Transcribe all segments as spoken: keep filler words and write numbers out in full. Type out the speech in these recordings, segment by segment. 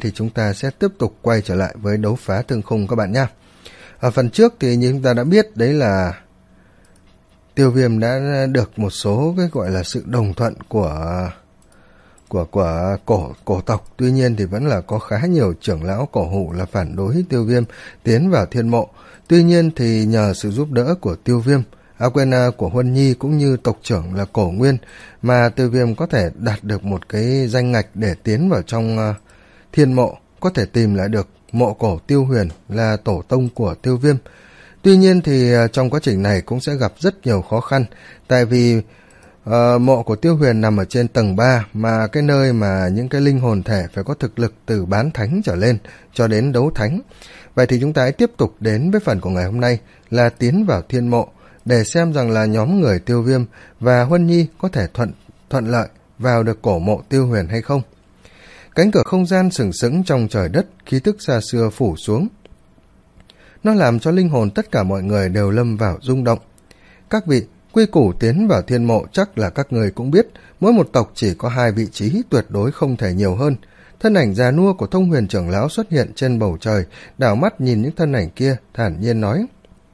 thì chúng ta sẽ tiếp tục quay trở lại với đấu phá thương khung các bạn nhé. Ở phần trước thì như chúng ta đã biết đấy là Tiêu Viêm đã được một số cái gọi là sự đồng thuận của của của cổ cổ tộc, tuy nhiên thì vẫn là có khá nhiều trưởng lão cổ hủ là phản đối Tiêu Viêm tiến vào thiên mộ. Tuy nhiên thì nhờ sự giúp đỡ của Tiêu Viêm, à quên, của Huân Nhi cũng như tộc trưởng là Cổ Nguyên mà Tiêu Viêm có thể đạt được một cái danh ngạch để tiến vào trong uh, thiên mộ, có thể tìm lại được mộ cổ Tiêu Huyền là tổ tông của Tiêu Viêm. Tuy nhiên thì uh, trong quá trình này cũng sẽ gặp rất nhiều khó khăn, tại vì uh, mộ của Tiêu Huyền nằm ở trên tầng ba, mà cái nơi mà những cái linh hồn thể phải có thực lực từ bán thánh trở lên cho đến đấu thánh. Vậy thì chúng ta hãy tiếp tục đến với phần của ngày hôm nay là tiến vào thiên mộ, để xem rằng là nhóm người Tiêu Viêm và Huân Nhi có thể thuận thuận lợi vào được cổ mộ Tiêu Huyền hay không. Cánh cửa không gian sừng sững trong trời đất, khí tức xa xưa phủ xuống. Nó làm cho linh hồn tất cả mọi người đều lâm vào rung động. Các vị, quy củ tiến vào thiên mộ chắc là các người cũng biết, mỗi một tộc chỉ có hai vị trí, tuyệt đối không thể nhiều hơn. Thân ảnh già nua của Thông Huyền trưởng lão xuất hiện trên bầu trời, đảo mắt nhìn những thân ảnh kia, thản nhiên nói.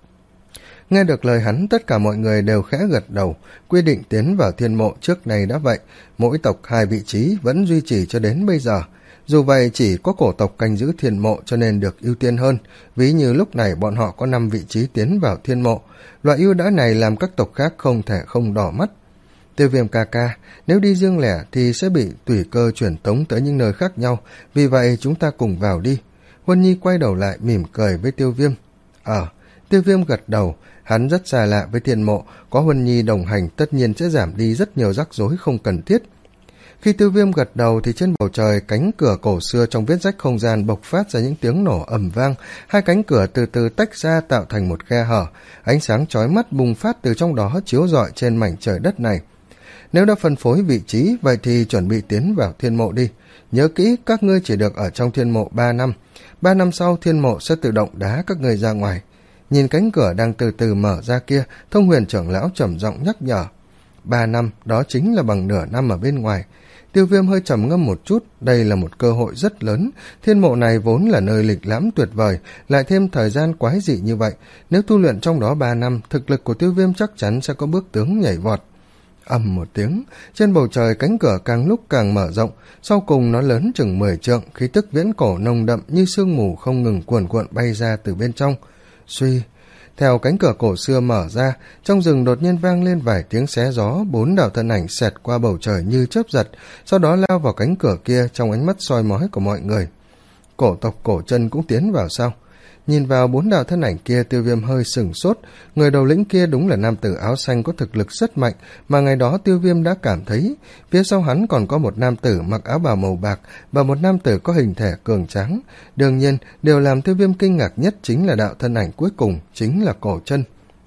Nghe được lời hắn, tất cả mọi người đều khẽ gật đầu, quy định tiến vào thiên mộ trước này đã vậy, mỗi tộc hai vị trí vẫn duy trì cho đến bây giờ. Dù vậy chỉ có cổ tộc canh giữ thiên mộ cho nên được ưu tiên hơn, ví như lúc này bọn họ có năm vị trí tiến vào thiên mộ. Loại ưu đãi này làm các tộc khác không thể không đỏ mắt. Tiêu Viêm ca ca, nếu đi riêng lẻ thì sẽ bị tùy cơ chuyển tống tới những nơi khác nhau, vì vậy chúng ta cùng vào đi. Huân Nhi quay đầu lại mỉm cười với Tiêu Viêm. Ờ, Tiêu Viêm gật đầu, hắn rất xa lạ với thiên mộ, có Huân Nhi đồng hành tất nhiên sẽ giảm đi rất nhiều rắc rối không cần thiết. Khi Tiêu Viêm gật đầu thì trên bầu trời cánh cửa cổ xưa trong vết rách không gian bộc phát ra những tiếng nổ ầm vang, hai cánh cửa từ từ tách ra tạo thành một khe hở, ánh sáng chói mắt bùng phát từ trong đó chiếu rọi trên mảnh trời đất này. Nếu đã phân phối vị trí, vậy thì chuẩn bị tiến vào thiên mộ đi. Nhớ kỹ, các ngươi chỉ được ở trong thiên mộ ba năm. Ba năm sau thiên mộ sẽ tự động đá các ngươi ra ngoài. Nhìn cánh cửa đang từ từ mở ra kia, Thông Huyền trưởng lão trầm giọng nhắc nhở. Ba năm, đó chính là bằng nửa năm ở bên ngoài. Tiêu Viêm hơi trầm ngâm một chút, đây là một cơ hội rất lớn. Thiên mộ này vốn là nơi lịch lãm tuyệt vời, lại thêm thời gian quái dị như vậy. Nếu tu luyện trong đó ba năm, thực lực của Tiêu Viêm chắc chắn sẽ có bước tướng nhảy vọt. Ầm một tiếng, trên bầu trời cánh cửa càng lúc càng mở rộng, sau cùng nó lớn chừng mười trượng, khí tức viễn cổ nồng đậm như sương mù không ngừng cuồn cuộn bay ra từ bên trong. Suy, theo cánh cửa cổ xưa mở ra, trong rừng đột nhiên vang lên vài tiếng xé gió, bốn đạo thân ảnh xẹt qua bầu trời như chớp giật, sau đó lao vào cánh cửa kia trong ánh mắt soi mói của mọi người. Cổ tộc Cổ Chân cũng tiến vào sao? Nhìn vào bốn đạo thân ảnh kia, Tiêu Viêm hơi sửng sốt. Người đầu lĩnh kia đúng là nam tử áo xanh có thực lực rất mạnh, mà ngày đó Tiêu Viêm đã cảm thấy. Phía sau hắn còn có một nam tử mặc áo bào màu bạc và một nam tử có hình thể cường tráng. Đương nhiên, điều làm Tiêu Viêm kinh ngạc nhất chính là đạo thân ảnh cuối cùng, chính là Cổ Chân.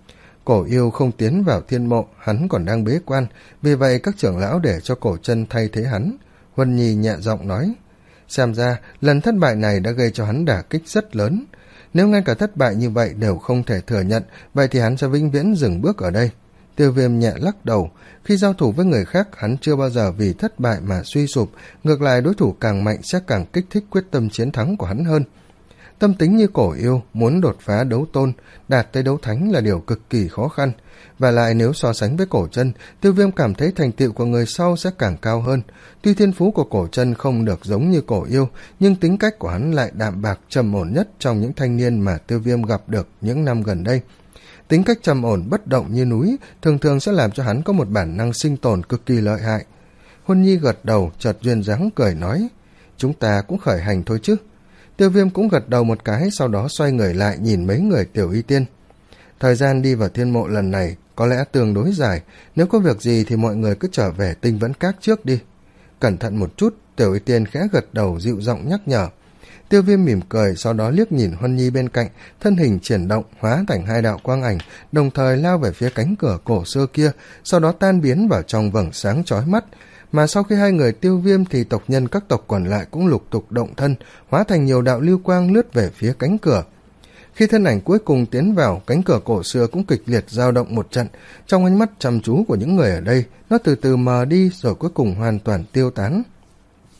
Cổ yêu không tiến vào thiên mộ, hắn còn đang bế quan, vì vậy các trưởng lão để cho Cổ Chân thay thế hắn. Huân Nhi nhẹ giọng nói, xem ra lần thất bại này đã gây cho hắn đả kích rất lớn. Nếu ngay cả thất bại như vậy đều không thể thừa nhận, vậy thì hắn sẽ vĩnh viễn dừng bước ở đây. Tiêu Viêm nhẹ lắc đầu, khi giao thủ với người khác hắn chưa bao giờ vì thất bại mà suy sụp, ngược lại đối thủ càng mạnh sẽ càng kích thích quyết tâm chiến thắng của hắn hơn. Tâm tính như Cổ yêu, muốn đột phá đấu tôn, đạt tới đấu thánh là điều cực kỳ khó khăn. Và lại nếu so sánh với Cổ Chân, Tiêu Viêm cảm thấy thành tựu của người sau sẽ càng cao hơn. Tuy thiên phú của Cổ Chân không được giống như Cổ yêu, nhưng tính cách của hắn lại đạm bạc trầm ổn nhất trong những thanh niên mà Tiêu Viêm gặp được những năm gần đây. Tính cách trầm ổn bất động như núi thường thường sẽ làm cho hắn có một bản năng sinh tồn cực kỳ lợi hại. Huân Nhi gật đầu, chợt duyên dáng cười nói, chúng ta cũng khởi hành thôi chứ. Tiêu Viêm cũng gật đầu một cái, sau đó xoay người lại nhìn mấy người Tiểu Y Tiên. Thời gian đi vào thiên mộ lần này có lẽ tương đối dài, nếu có việc gì thì mọi người cứ trở về Tinh Vẫn Các trước đi. Cẩn thận một chút, Tiểu Y Tiên khẽ gật đầu dịu giọng nhắc nhở. Tiêu Viêm mỉm cười, sau đó liếc nhìn Huân Nhi bên cạnh, thân hình chuyển động hóa thành hai đạo quang ảnh, đồng thời lao về phía cánh cửa cổ xưa kia, sau đó tan biến vào trong vầng sáng chói mắt. Mà sau khi hai người tiêu viêm thì tộc nhân các tộc còn lại cũng lục tục động thân, hóa thành nhiều đạo lưu quang lướt về phía cánh cửa. Khi thân ảnh cuối cùng tiến vào, cánh cửa cổ xưa cũng kịch liệt dao động một trận. Trong ánh mắt chăm chú của những người ở đây, nó từ từ mờ đi rồi cuối cùng hoàn toàn tiêu tán.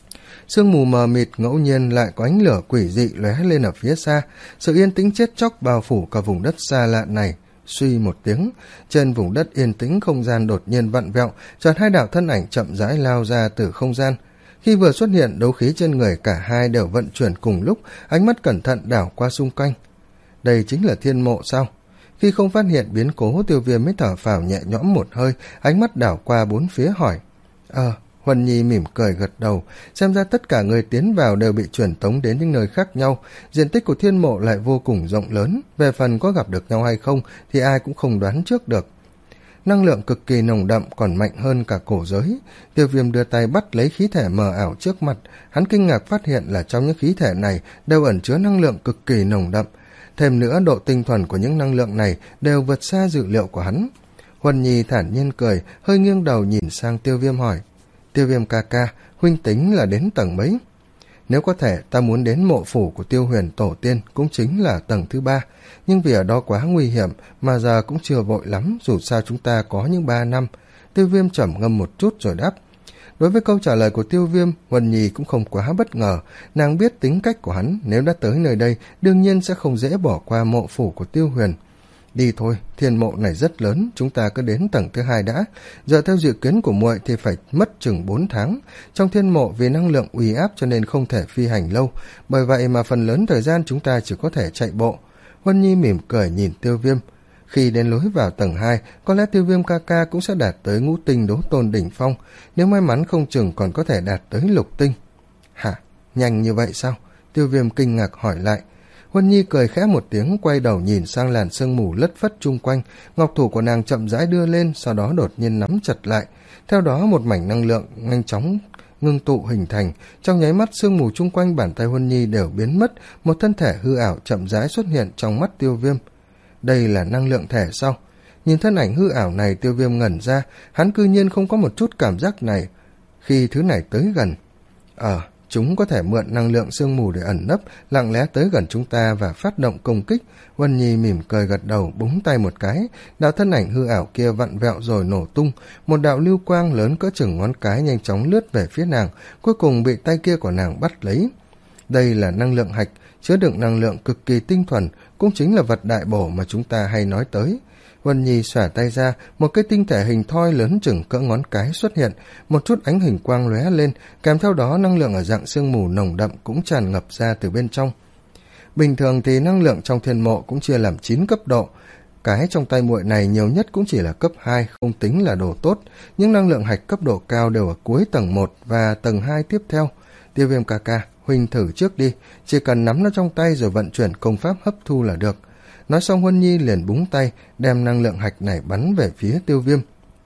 Sương mù mờ mịt, ngẫu nhiên lại có ánh lửa quỷ dị lóe lên ở phía xa. Sự yên tĩnh chết chóc bao phủ cả vùng đất xa lạ này. Suy một tiếng, trên vùng đất yên tĩnh không gian đột nhiên vặn vẹo, chợt hai đạo thân ảnh chậm rãi lao ra từ không gian. Khi vừa xuất hiện, đấu khí trên người cả hai đều vận chuyển cùng lúc, ánh mắt cẩn thận đảo qua xung quanh. Đây chính là thiên mộ sao? Khi không phát hiện biến cố, Tiêu Viêm mới thở phào nhẹ nhõm một hơi, ánh mắt đảo qua bốn phía hỏi. Ờ, Huân Nhi mỉm cười gật đầu, xem ra tất cả người tiến vào đều bị truyền tống đến những nơi khác nhau, diện tích của thiên mộ lại vô cùng rộng lớn, về phần có gặp được nhau hay không thì ai cũng không đoán trước được. Năng lượng cực kỳ nồng đậm, còn mạnh hơn cả cổ giới. Tiêu Viêm đưa tay bắt lấy khí thể mờ ảo trước mặt, hắn kinh ngạc phát hiện là trong những khí thể này đều ẩn chứa năng lượng cực kỳ nồng đậm. Thêm nữa, độ tinh thuần của những năng lượng này đều vượt xa dự liệu của hắn. Huân Nhi thản nhiên cười, hơi nghiêng đầu nhìn sang Tiêu Viêm hỏi. Tiêu Viêm ca ca, huynh tính là đến tầng mấy? Nếu có thể, ta muốn đến mộ phủ của Tiêu Huyền tổ tiên, cũng chính là tầng thứ ba. Nhưng vì ở đó quá nguy hiểm, mà giờ cũng chưa vội lắm, dù sao chúng ta có những ba năm. Tiêu Viêm trầm ngâm một chút rồi đáp. Đối với câu trả lời của Tiêu Viêm, Huân Nhi cũng không quá bất ngờ. Nàng biết tính cách của hắn, nếu đã tới nơi đây, đương nhiên sẽ không dễ bỏ qua mộ phủ của Tiêu Huyền. Đi thôi, thiên mộ này rất lớn, chúng ta cứ đến tầng thứ hai đã. Giờ theo dự kiến của muội thì phải mất chừng bốn tháng. Trong thiên mộ vì năng lượng uy áp cho nên không thể phi hành lâu, bởi vậy mà phần lớn thời gian chúng ta chỉ có thể chạy bộ. Huân Nhi mỉm cười nhìn Tiêu Viêm. Khi đến lối vào tầng hai, có lẽ Tiêu Viêm ca ca cũng sẽ đạt tới ngũ tinh đấu tôn đỉnh phong, nếu may mắn không chừng còn có thể đạt tới lục tinh. Hả? Nhanh như vậy sao? Tiêu Viêm kinh ngạc hỏi lại. Huân Nhi cười khẽ một tiếng, quay đầu nhìn sang làn sương mù lất phất chung quanh, ngọc thủ của nàng chậm rãi đưa lên, sau đó đột nhiên nắm chặt lại. Theo đó một mảnh năng lượng nhanh chóng ngưng tụ hình thành, trong nháy mắt sương mù chung quanh bàn tay Huân Nhi đều biến mất, một thân thể hư ảo chậm rãi xuất hiện trong mắt Tiêu Viêm. Đây là năng lượng thể sao? Nhìn thân ảnh hư ảo này, Tiêu Viêm ngẩn ra, hắn cư nhiên không có một chút cảm giác này khi thứ này tới gần. Ờ, chúng có thể mượn năng lượng sương mù để ẩn nấp, lặng lẽ tới gần chúng ta và phát động công kích. Huân Nhi mỉm cười gật đầu, búng tay một cái, đạo thân ảnh hư ảo kia vặn vẹo rồi nổ tung, một đạo lưu quang lớn cỡ chừng ngón cái nhanh chóng lướt về phía nàng, cuối cùng bị tay kia của nàng bắt lấy. Đây là năng lượng hạch, chứa đựng năng lượng cực kỳ tinh thuần, cũng chính là vật đại bổ mà chúng ta hay nói tới. Huân Nhi xả tay ra, một cái tinh thể hình thoi lớn chừng cỡ ngón cái xuất hiện, một chút ánh huỳnh quang lóe lên, kèm theo đó năng lượng ở dạng sương mù nồng đậm cũng tràn ngập ra từ bên trong. Bình thường thì năng lượng trong thiên mộ cũng chia làm chín cấp độ, cái trong tay muội này nhiều nhất cũng chỉ là cấp hai, không tính là đồ tốt, những năng lượng hạch cấp độ cao đều ở cuối tầng một và tầng hai tiếp theo. Tiêu Viêm ca ca, huynh thử trước đi, chỉ cần nắm nó trong tay rồi vận chuyển công pháp hấp thu là được. Nói xong Huân Nhi liền búng tay, đem năng lượng hạch này bắn về phía Tiêu Viêm.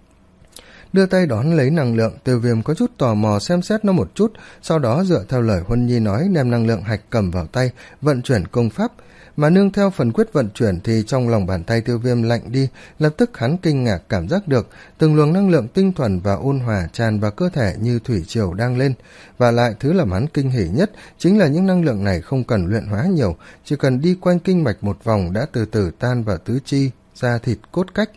Đưa tay đón lấy năng lượng, Tiêu Viêm có chút tò mò xem xét nó một chút, sau đó dựa theo lời Huân Nhi nói đem năng lượng hạch cầm vào tay, vận chuyển công pháp. Mà nương theo phần quyết vận chuyển thì trong lòng bàn tay Tiêu Viêm lạnh đi, lập tức hắn kinh ngạc cảm giác được từng luồng năng lượng tinh thuần và ôn hòa tràn vào cơ thể như thủy triều đang lên. Và lại thứ làm hắn kinh hỉ nhất chính là những năng lượng này không cần luyện hóa nhiều, chỉ cần đi quanh kinh mạch một vòng đã từ từ tan vào tứ chi, da thịt cốt cách.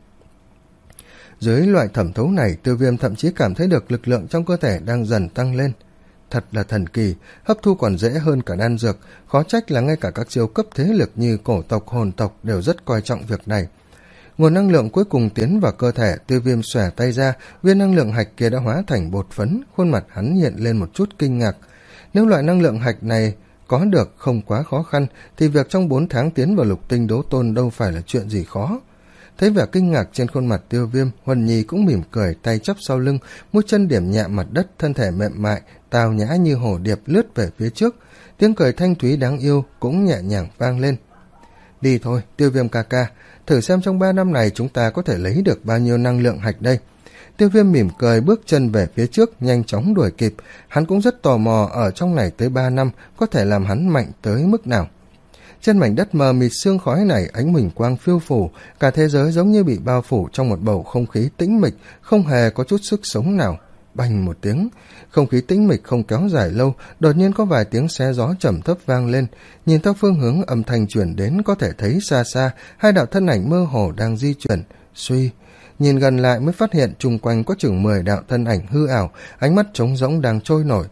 Dưới loại thẩm thấu này, Tiêu Viêm thậm chí cảm thấy được lực lượng trong cơ thể đang dần tăng lên. Thật là thần kỳ, hấp thu còn dễ hơn cả đan dược, khó trách là ngay cả các siêu cấp thế lực như cổ tộc, hồn tộc đều rất coi trọng việc này. Nguồn năng lượng cuối cùng tiến vào cơ thể, Tiêu Viêm xòe tay ra, viên năng lượng hạch kia đã hóa thành bột phấn, khuôn mặt hắn hiện lên một chút kinh ngạc. Nếu loại năng lượng hạch này có được không quá khó khăn, thì việc trong bốn tháng tiến vào lục tinh đấu tôn đâu phải là chuyện gì khó. Thấy vẻ kinh ngạc trên khuôn mặt Tiêu Viêm, Huân Nhi cũng mỉm cười, tay chắp sau lưng, mũi chân điểm nhẹ mặt đất, thân thể mềm mại, tào nhã như hổ điệp lướt về phía trước. Tiếng cười thanh thúy đáng yêu cũng nhẹ nhàng vang lên. Đi thôi, Tiêu Viêm ca ca, thử xem trong ba năm này chúng ta có thể lấy được bao nhiêu năng lượng hạch đây. Tiêu Viêm mỉm cười bước chân về phía trước, nhanh chóng đuổi kịp. Hắn cũng rất tò mò ở trong này tới ba năm có thể làm hắn mạnh tới mức nào. Trên mảnh đất mờ mịt sương khói này, ánh huỳnh quang phiêu phù, cả thế giới giống như bị bao phủ trong một bầu không khí tĩnh mịch, không hề có chút sức sống nào. Bành một tiếng, không khí tĩnh mịch không kéo dài lâu, đột nhiên có vài tiếng xé gió trầm thấp vang lên. Nhìn theo phương hướng âm thanh chuyển đến, có thể thấy xa xa hai đạo thân ảnh mơ hồ đang di chuyển. Suy, nhìn gần lại mới phát hiện chung quanh có chừng mười đạo thân ảnh hư ảo, ánh mắt trống rỗng đang trôi nổi.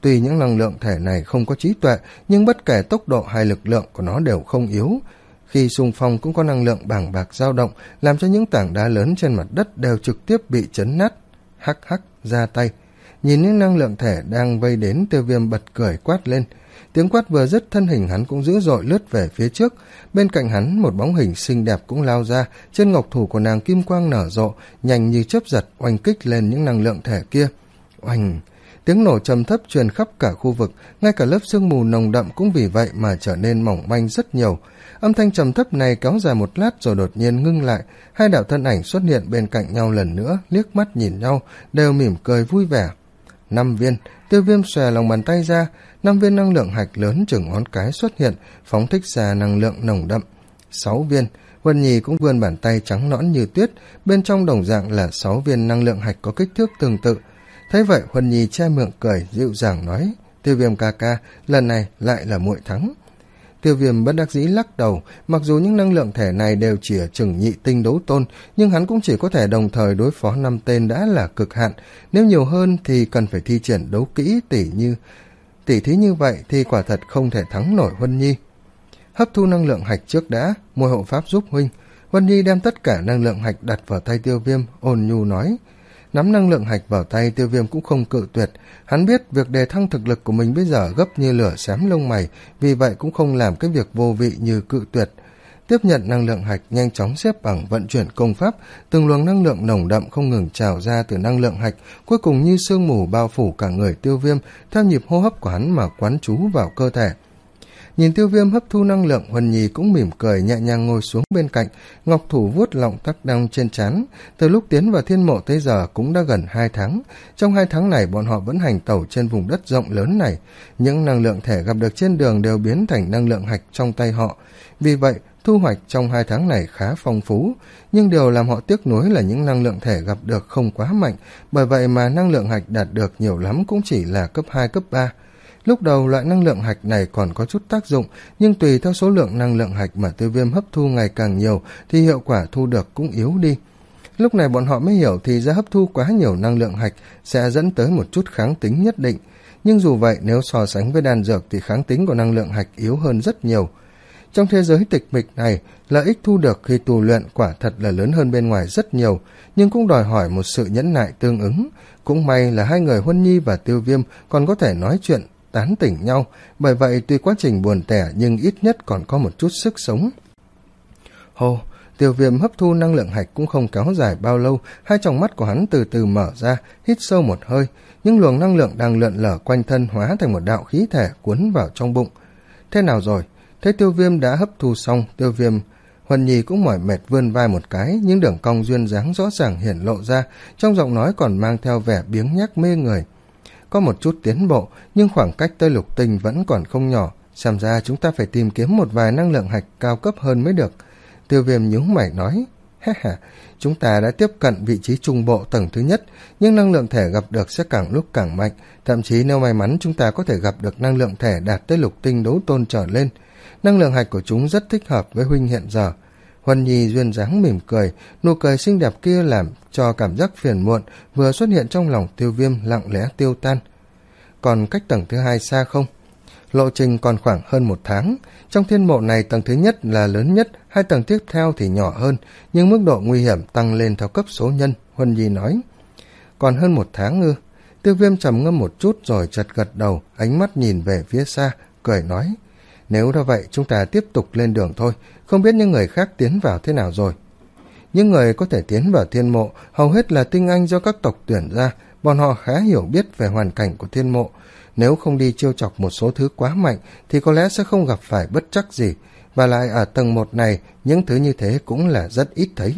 Tuy những năng lượng thể này không có trí tuệ, nhưng bất kể tốc độ hay lực lượng của nó đều không yếu. Khi xung phong cũng có năng lượng bàng bạc dao động, làm cho những tảng đá lớn trên mặt đất đều trực tiếp bị chấn nát. Hắc hắc, ra tay. Nhìn những năng lượng thể đang vây đến, Tiêu Viêm bật cười quát lên. Tiếng quát vừa dứt, thân hình hắn cũng dữ dội lướt về phía trước. Bên cạnh hắn, một bóng hình xinh đẹp cũng lao ra, trên ngọc thủ của nàng kim quang nở rộ, nhanh như chớp giật oanh kích lên những năng lượng thể kia. Oanh! Tiếng nổ trầm thấp truyền khắp cả khu vực, ngay cả lớp sương mù nồng đậm cũng vì vậy mà trở nên mỏng manh rất nhiều. Âm thanh trầm thấp này kéo dài một lát rồi đột nhiên ngưng lại, hai đạo thân ảnh xuất hiện bên cạnh nhau lần nữa, liếc mắt nhìn nhau, đều mỉm cười vui vẻ. Năm viên, Tiêu Viêm xòe lòng bàn tay ra, năm viên năng lượng hạch lớn chừng ngón cái xuất hiện, phóng thích ra năng lượng nồng đậm. Sáu viên, Huân Nhi cũng vươn bàn tay trắng nõn như tuyết, bên trong đồng dạng là sáu viên năng lượng hạch có kích thước tương tự. Thấy vậy, Huân Nhi che miệng cười, dịu dàng nói, Tiêu Viêm ca ca, lần này lại là muội thắng. Tiêu Viêm bất đắc dĩ lắc đầu, mặc dù những năng lượng thể này đều chỉ ở chừng nhị tinh đấu tôn, nhưng hắn cũng chỉ có thể đồng thời đối phó năm tên đã là cực hạn, nếu nhiều hơn thì cần phải thi triển đấu kỹ tỉ như tỉ thí như vậy thì quả thật không thể thắng nổi Huân Nhi. Hấp thu năng lượng hạch trước đã, môi hộ pháp giúp huynh. Huân Nhi đem tất cả năng lượng hạch đặt vào tay Tiêu Viêm, ôn nhu nói. Nắm năng lượng hạch vào tay, Tiêu Viêm cũng không cự tuyệt. Hắn biết việc đề thăng thực lực của mình bây giờ gấp như lửa xém lông mày, vì vậy cũng không làm cái việc vô vị như cự tuyệt. Tiếp nhận năng lượng hạch, nhanh chóng xếp bằng vận chuyển công pháp, từng luồng năng lượng nồng đậm không ngừng trào ra từ năng lượng hạch, cuối cùng như sương mù bao phủ cả người Tiêu Viêm, theo nhịp hô hấp của hắn mà quán trú vào cơ thể. Nhìn Tiêu Viêm hấp thu năng lượng, Huân Nhi cũng mỉm cười nhẹ nhàng ngồi xuống bên cạnh, ngọc thủ vuốt lọng tắc đăng trên trán. Từ lúc tiến vào thiên mộ tới giờ cũng đã gần hai tháng. Trong hai tháng này bọn họ vẫn hành tẩu trên vùng đất rộng lớn này. Những năng lượng thể gặp được trên đường đều biến thành năng lượng hạch trong tay họ. Vì vậy, thu hoạch trong hai tháng này khá phong phú. Nhưng điều làm họ tiếc nuối là những năng lượng thể gặp được không quá mạnh, bởi vậy mà năng lượng hạch đạt được nhiều lắm cũng chỉ là cấp hai, cấp ba. Lúc đầu loại năng lượng hạch này còn có chút tác dụng, nhưng tùy theo số lượng năng lượng hạch mà Tiêu Viêm hấp thu ngày càng nhiều thì hiệu quả thu được cũng yếu đi. Lúc này bọn họ mới hiểu thì ra hấp thu quá nhiều năng lượng hạch sẽ dẫn tới một chút kháng tính nhất định. Nhưng dù vậy, nếu so sánh với đan dược thì kháng tính của năng lượng hạch yếu hơn rất nhiều. Trong thế giới tịch mịch này, lợi ích thu được khi tu luyện quả thật là lớn hơn bên ngoài rất nhiều, nhưng cũng đòi hỏi một sự nhẫn nại tương ứng. Cũng may là hai người Huân Nhi và Tiêu Viêm còn có thể nói chuyện tán tỉnh nhau, bởi vậy tuy quá trình buồn tẻ nhưng ít nhất còn có một chút sức sống. Hồ, Tiêu Viêm hấp thu năng lượng hạch cũng không kéo dài bao lâu, hai tròng mắt của hắn từ từ mở ra, hít sâu một hơi, những luồng năng lượng đang lượn lờ quanh thân hóa thành một đạo khí thể cuốn vào trong bụng. Thế nào rồi? Thấy Tiêu Viêm đã hấp thu xong, Tiêu Viêm Huân Nhi cũng mỏi mệt vươn vai một cái, những đường cong duyên dáng rõ ràng hiển lộ ra, trong giọng nói còn mang theo vẻ biếng nhác mê người. Có một chút tiến bộ, nhưng khoảng cách tới lục tinh vẫn còn không nhỏ, xem ra chúng ta phải tìm kiếm một vài năng lượng hạch cao cấp hơn mới được. Tiêu Viêm nhướng mày nói, ha ha, chúng ta đã tiếp cận vị trí trung bộ tầng thứ nhất, nhưng năng lượng thể gặp được sẽ càng lúc càng mạnh, thậm chí nếu may mắn chúng ta có thể gặp được năng lượng thể đạt tới lục tinh đấu tôn trở lên. Năng lượng hạch của chúng rất thích hợp với huynh hiện giờ. Huân Nhi duyên dáng mỉm cười, nụ cười xinh đẹp kia làm cho cảm giác phiền muộn vừa xuất hiện trong lòng Tiêu Viêm lặng lẽ tiêu tan. Còn cách tầng thứ hai xa không? Lộ trình còn khoảng hơn một tháng. Trong thiên mộ này tầng thứ nhất là lớn nhất, hai tầng tiếp theo thì nhỏ hơn, nhưng mức độ nguy hiểm tăng lên theo cấp số nhân, Huân Nhi nói. Còn hơn một tháng ư? Tiêu Viêm trầm ngâm một chút rồi chợt gật đầu, ánh mắt nhìn về phía xa, cười nói. Nếu đã vậy chúng ta tiếp tục lên đường thôi, không biết những người khác tiến vào thế nào rồi. Những người có thể tiến vào thiên mộ hầu hết là tinh anh do các tộc tuyển ra, bọn họ khá hiểu biết về hoàn cảnh của thiên mộ. Nếu không đi chiêu chọc một số thứ quá mạnh thì có lẽ sẽ không gặp phải bất trắc gì, và lại ở tầng một này những thứ như thế cũng là rất ít thấy.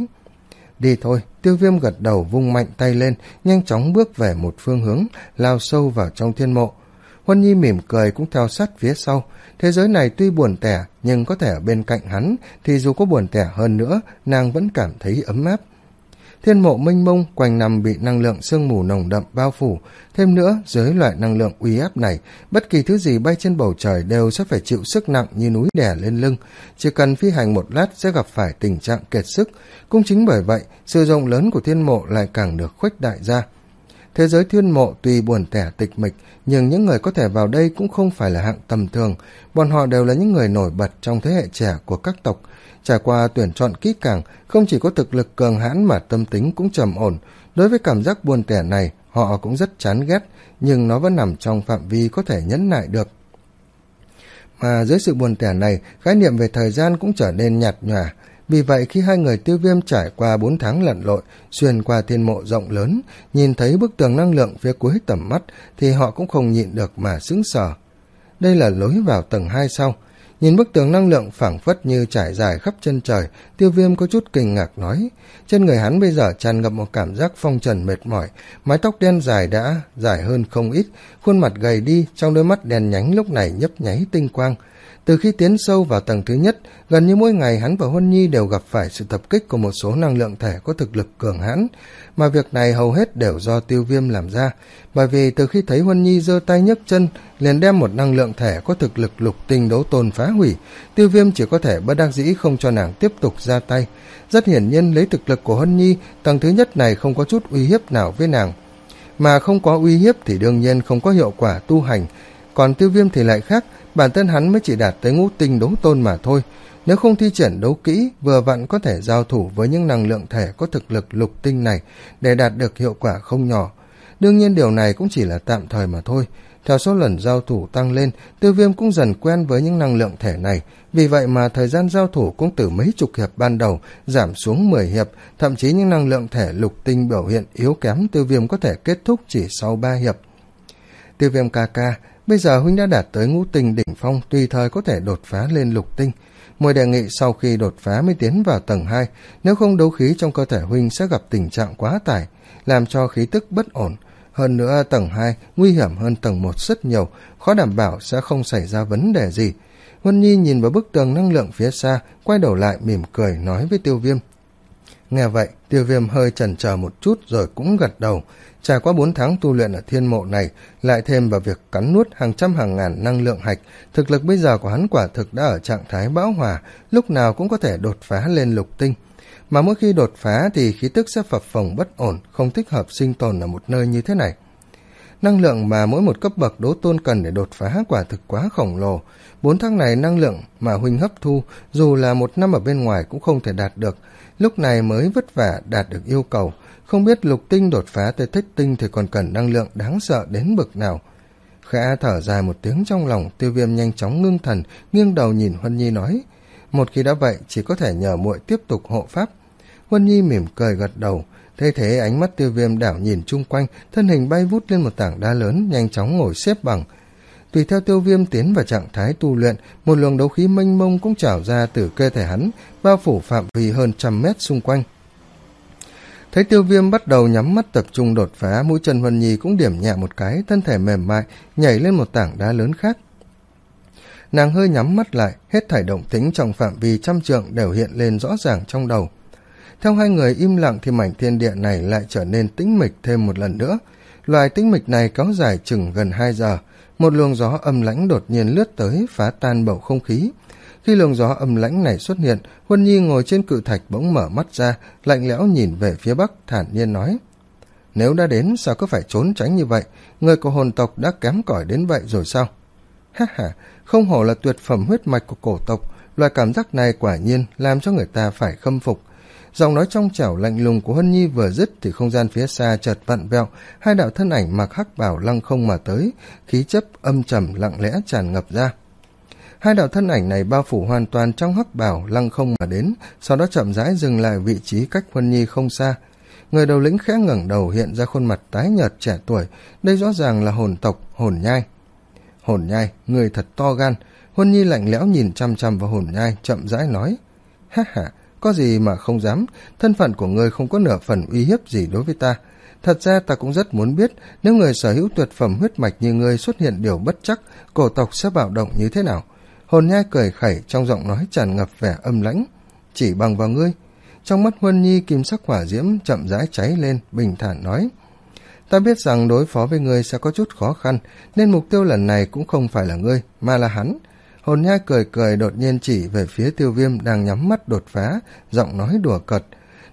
Đi thôi, Tiêu Viêm gật đầu vung mạnh tay lên, nhanh chóng bước về một phương hướng, lao sâu vào trong thiên mộ. Huân Nhi mỉm cười cũng theo sát phía sau. Thế giới này tuy buồn tẻ, nhưng có thể ở bên cạnh hắn, thì dù có buồn tẻ hơn nữa, nàng vẫn cảm thấy ấm áp. Thiên mộ mênh mông, quanh năm bị năng lượng sương mù nồng đậm bao phủ. Thêm nữa, dưới loại năng lượng uy áp này, bất kỳ thứ gì bay trên bầu trời đều sẽ phải chịu sức nặng như núi đè lên lưng. Chỉ cần phi hành một lát sẽ gặp phải tình trạng kiệt sức. Cũng chính bởi vậy, sự rộng lớn của thiên mộ lại càng được khuếch đại ra. Thế giới thiên mộ tuy buồn tẻ tịch mịch, nhưng những người có thể vào đây cũng không phải là hạng tầm thường. Bọn họ đều là những người nổi bật trong thế hệ trẻ của các tộc. Trải qua tuyển chọn kỹ càng, không chỉ có thực lực cường hãn mà tâm tính cũng trầm ổn. Đối với cảm giác buồn tẻ này, họ cũng rất chán ghét, nhưng nó vẫn nằm trong phạm vi có thể nhẫn nại được. Mà dưới sự buồn tẻ này, khái niệm về thời gian cũng trở nên nhạt nhòa. Vì vậy khi hai người Tiêu Viêm trải qua bốn tháng lặn lội, xuyên qua thiên mộ rộng lớn, nhìn thấy bức tường năng lượng phía cuối tầm mắt, thì họ cũng không nhịn được mà sững sờ. Đây là lối vào tầng hai sau. Nhìn bức tường năng lượng phảng phất như trải dài khắp chân trời, Tiêu Viêm có chút kinh ngạc nói. Trên người hắn bây giờ tràn ngập một cảm giác phong trần mệt mỏi, mái tóc đen dài đã dài hơn không ít, khuôn mặt gầy đi, trong đôi mắt đen nhánh lúc này nhấp nháy tinh quang. Từ khi tiến sâu vào tầng thứ nhất, gần như mỗi ngày hắn và Huân Nhi đều gặp phải sự tập kích của một số năng lượng thể có thực lực cường hãn, mà việc này hầu hết đều do Tiêu Viêm làm ra, bởi vì từ khi thấy Huân Nhi giơ tay nhấc chân, liền đem một năng lượng thể có thực lực lục tinh đấu tôn phá hủy, Tiêu Viêm chỉ có thể bất đắc dĩ không cho nàng tiếp tục ra tay. Rất hiển nhiên lấy thực lực của Huân Nhi, tầng thứ nhất này không có chút uy hiếp nào với nàng, mà không có uy hiếp thì đương nhiên không có hiệu quả tu hành, còn Tiêu Viêm thì lại khác. Bản thân hắn mới chỉ đạt tới ngũ tinh đấu tôn mà thôi. Nếu không thi triển đấu kỹ, vừa vặn có thể giao thủ với những năng lượng thể có thực lực lục tinh này để đạt được hiệu quả không nhỏ. Đương nhiên điều này cũng chỉ là tạm thời mà thôi. Theo số lần giao thủ tăng lên, Tiêu Viêm cũng dần quen với những năng lượng thể này. Vì vậy mà thời gian giao thủ cũng từ mấy chục hiệp ban đầu giảm xuống mười hiệp, thậm chí những năng lượng thể lục tinh biểu hiện yếu kém Tiêu Viêm có thể kết thúc chỉ sau ba hiệp. Tiêu Viêm ca ca, bây giờ huynh đã đạt tới ngũ tinh đỉnh phong, tùy thời có thể đột phá lên lục tinh. Muội đề nghị sau khi đột phá mới tiến vào tầng hai, nếu không đấu khí trong cơ thể huynh sẽ gặp tình trạng quá tải, làm cho khí tức bất ổn. Hơn nữa tầng hai nguy hiểm hơn tầng một rất nhiều, khó đảm bảo sẽ không xảy ra vấn đề gì. Huân Nhi nhìn vào bức tường năng lượng phía xa, quay đầu lại mỉm cười nói với Tiêu Viêm. Nghe vậy, Tiêu Viêm hơi chần chờ một chút rồi cũng gật đầu. Trải qua bốn tháng tu luyện ở thiên mộ này, lại thêm vào việc cắn nuốt hàng trăm hàng ngàn năng lượng hạch, thực lực bây giờ của hắn quả thực đã ở trạng thái bão hòa, lúc nào cũng có thể đột phá lên lục tinh. Mà mỗi khi đột phá thì khí tức sẽ phập phồng bất ổn, không thích hợp sinh tồn ở một nơi như thế này. Năng lượng mà mỗi một cấp bậc đấu tôn cần để đột phá quả thực quá khổng lồ. Bốn tháng này năng lượng mà huynh hấp thu, dù là một năm ở bên ngoài cũng không thể đạt được, lúc này mới vất vả đạt được yêu cầu. Không biết lục tinh đột phá tới thất tinh thì còn cần năng lượng đáng sợ đến bực nào. Khẽ thở dài một tiếng trong lòng, Tiêu Viêm nhanh chóng ngưng thần, nghiêng đầu nhìn Huân Nhi nói. Một khi đã vậy, chỉ có thể nhờ muội tiếp tục hộ pháp. Huân Nhi mỉm cười gật đầu. Thế thế ánh mắt Tiêu Viêm đảo nhìn chung quanh, thân hình bay vút lên một tảng đá lớn, nhanh chóng ngồi xếp bằng. Tùy theo Tiêu Viêm tiến vào trạng thái tu luyện, một luồng đấu khí mênh mông cũng trào ra từ cơ thể hắn, bao phủ phạm vi hơn trăm mét xung quanh. Thấy Tiêu Viêm bắt đầu nhắm mắt tập trung đột phá, mũi chân Huân Nhi cũng điểm nhẹ một cái, thân thể mềm mại nhảy lên một tảng đá lớn khác. Nàng hơi nhắm mắt lại, hết thảy động tĩnh trong phạm vi trăm trượng đều hiện lên rõ ràng trong đầu. Theo hai người im lặng thì mảnh thiên địa này lại trở nên tĩnh mịch thêm một lần nữa. Loài tĩnh mịch này kéo dài chừng gần hai giờ, một luồng gió âm lãnh đột nhiên lướt tới phá tan bầu không khí. Khi luồng gió âm lãnh này xuất hiện, Huân Nhi ngồi trên cự thạch bỗng mở mắt ra, lạnh lẽo nhìn về phía bắc, thản nhiên nói. Nếu đã đến sao cứ phải trốn tránh như vậy, người của hồn tộc đã kém cỏi đến vậy rồi sao? Ha ha, không hổ là tuyệt phẩm huyết mạch của cổ tộc, loại cảm giác này quả nhiên làm cho người ta phải khâm phục. Giọng nói trong trẻo lạnh lùng của Huân Nhi vừa dứt thì không gian phía xa chợt vặn vẹo, hai đạo thân ảnh mặc hắc bào lăng không mà tới, khí chất âm trầm lặng lẽ tràn ngập ra. Hai đạo thân ảnh này bao phủ hoàn toàn trong hắc bào lăng không mà đến, sau đó chậm rãi dừng lại vị trí cách Huân Nhi không xa. Người đầu lĩnh khẽ ngẩng đầu hiện ra khuôn mặt tái nhợt trẻ tuổi, đây rõ ràng là hồn tộc Hồn Nhai. Hồn Nhai, người thật to gan. Huân Nhi lạnh lẽo nhìn chăm chăm vào Hồn Nhai, chậm rãi nói. Ha ha, có gì mà không dám, thân phận của ngươi không có nửa phần uy hiếp gì đối với ta. Thật ra ta cũng rất muốn biết, nếu người sở hữu tuyệt phẩm huyết mạch như ngươi xuất hiện điều bất chắc, cổ tộc sẽ bạo động như thế nào. Hồn Nhai cười khẩy, trong giọng nói tràn ngập vẻ âm lãnh. Chỉ bằng vào ngươi. Trong mắt Huân Nhi kim sắc hỏa diễm chậm rãi cháy lên, bình thản nói. Ta biết rằng đối phó với ngươi sẽ có chút khó khăn, nên mục tiêu lần này cũng không phải là ngươi, mà là hắn. Hồn Nhai cười cười đột nhiên chỉ về phía Tiêu Viêm đang nhắm mắt đột phá, giọng nói đùa cợt.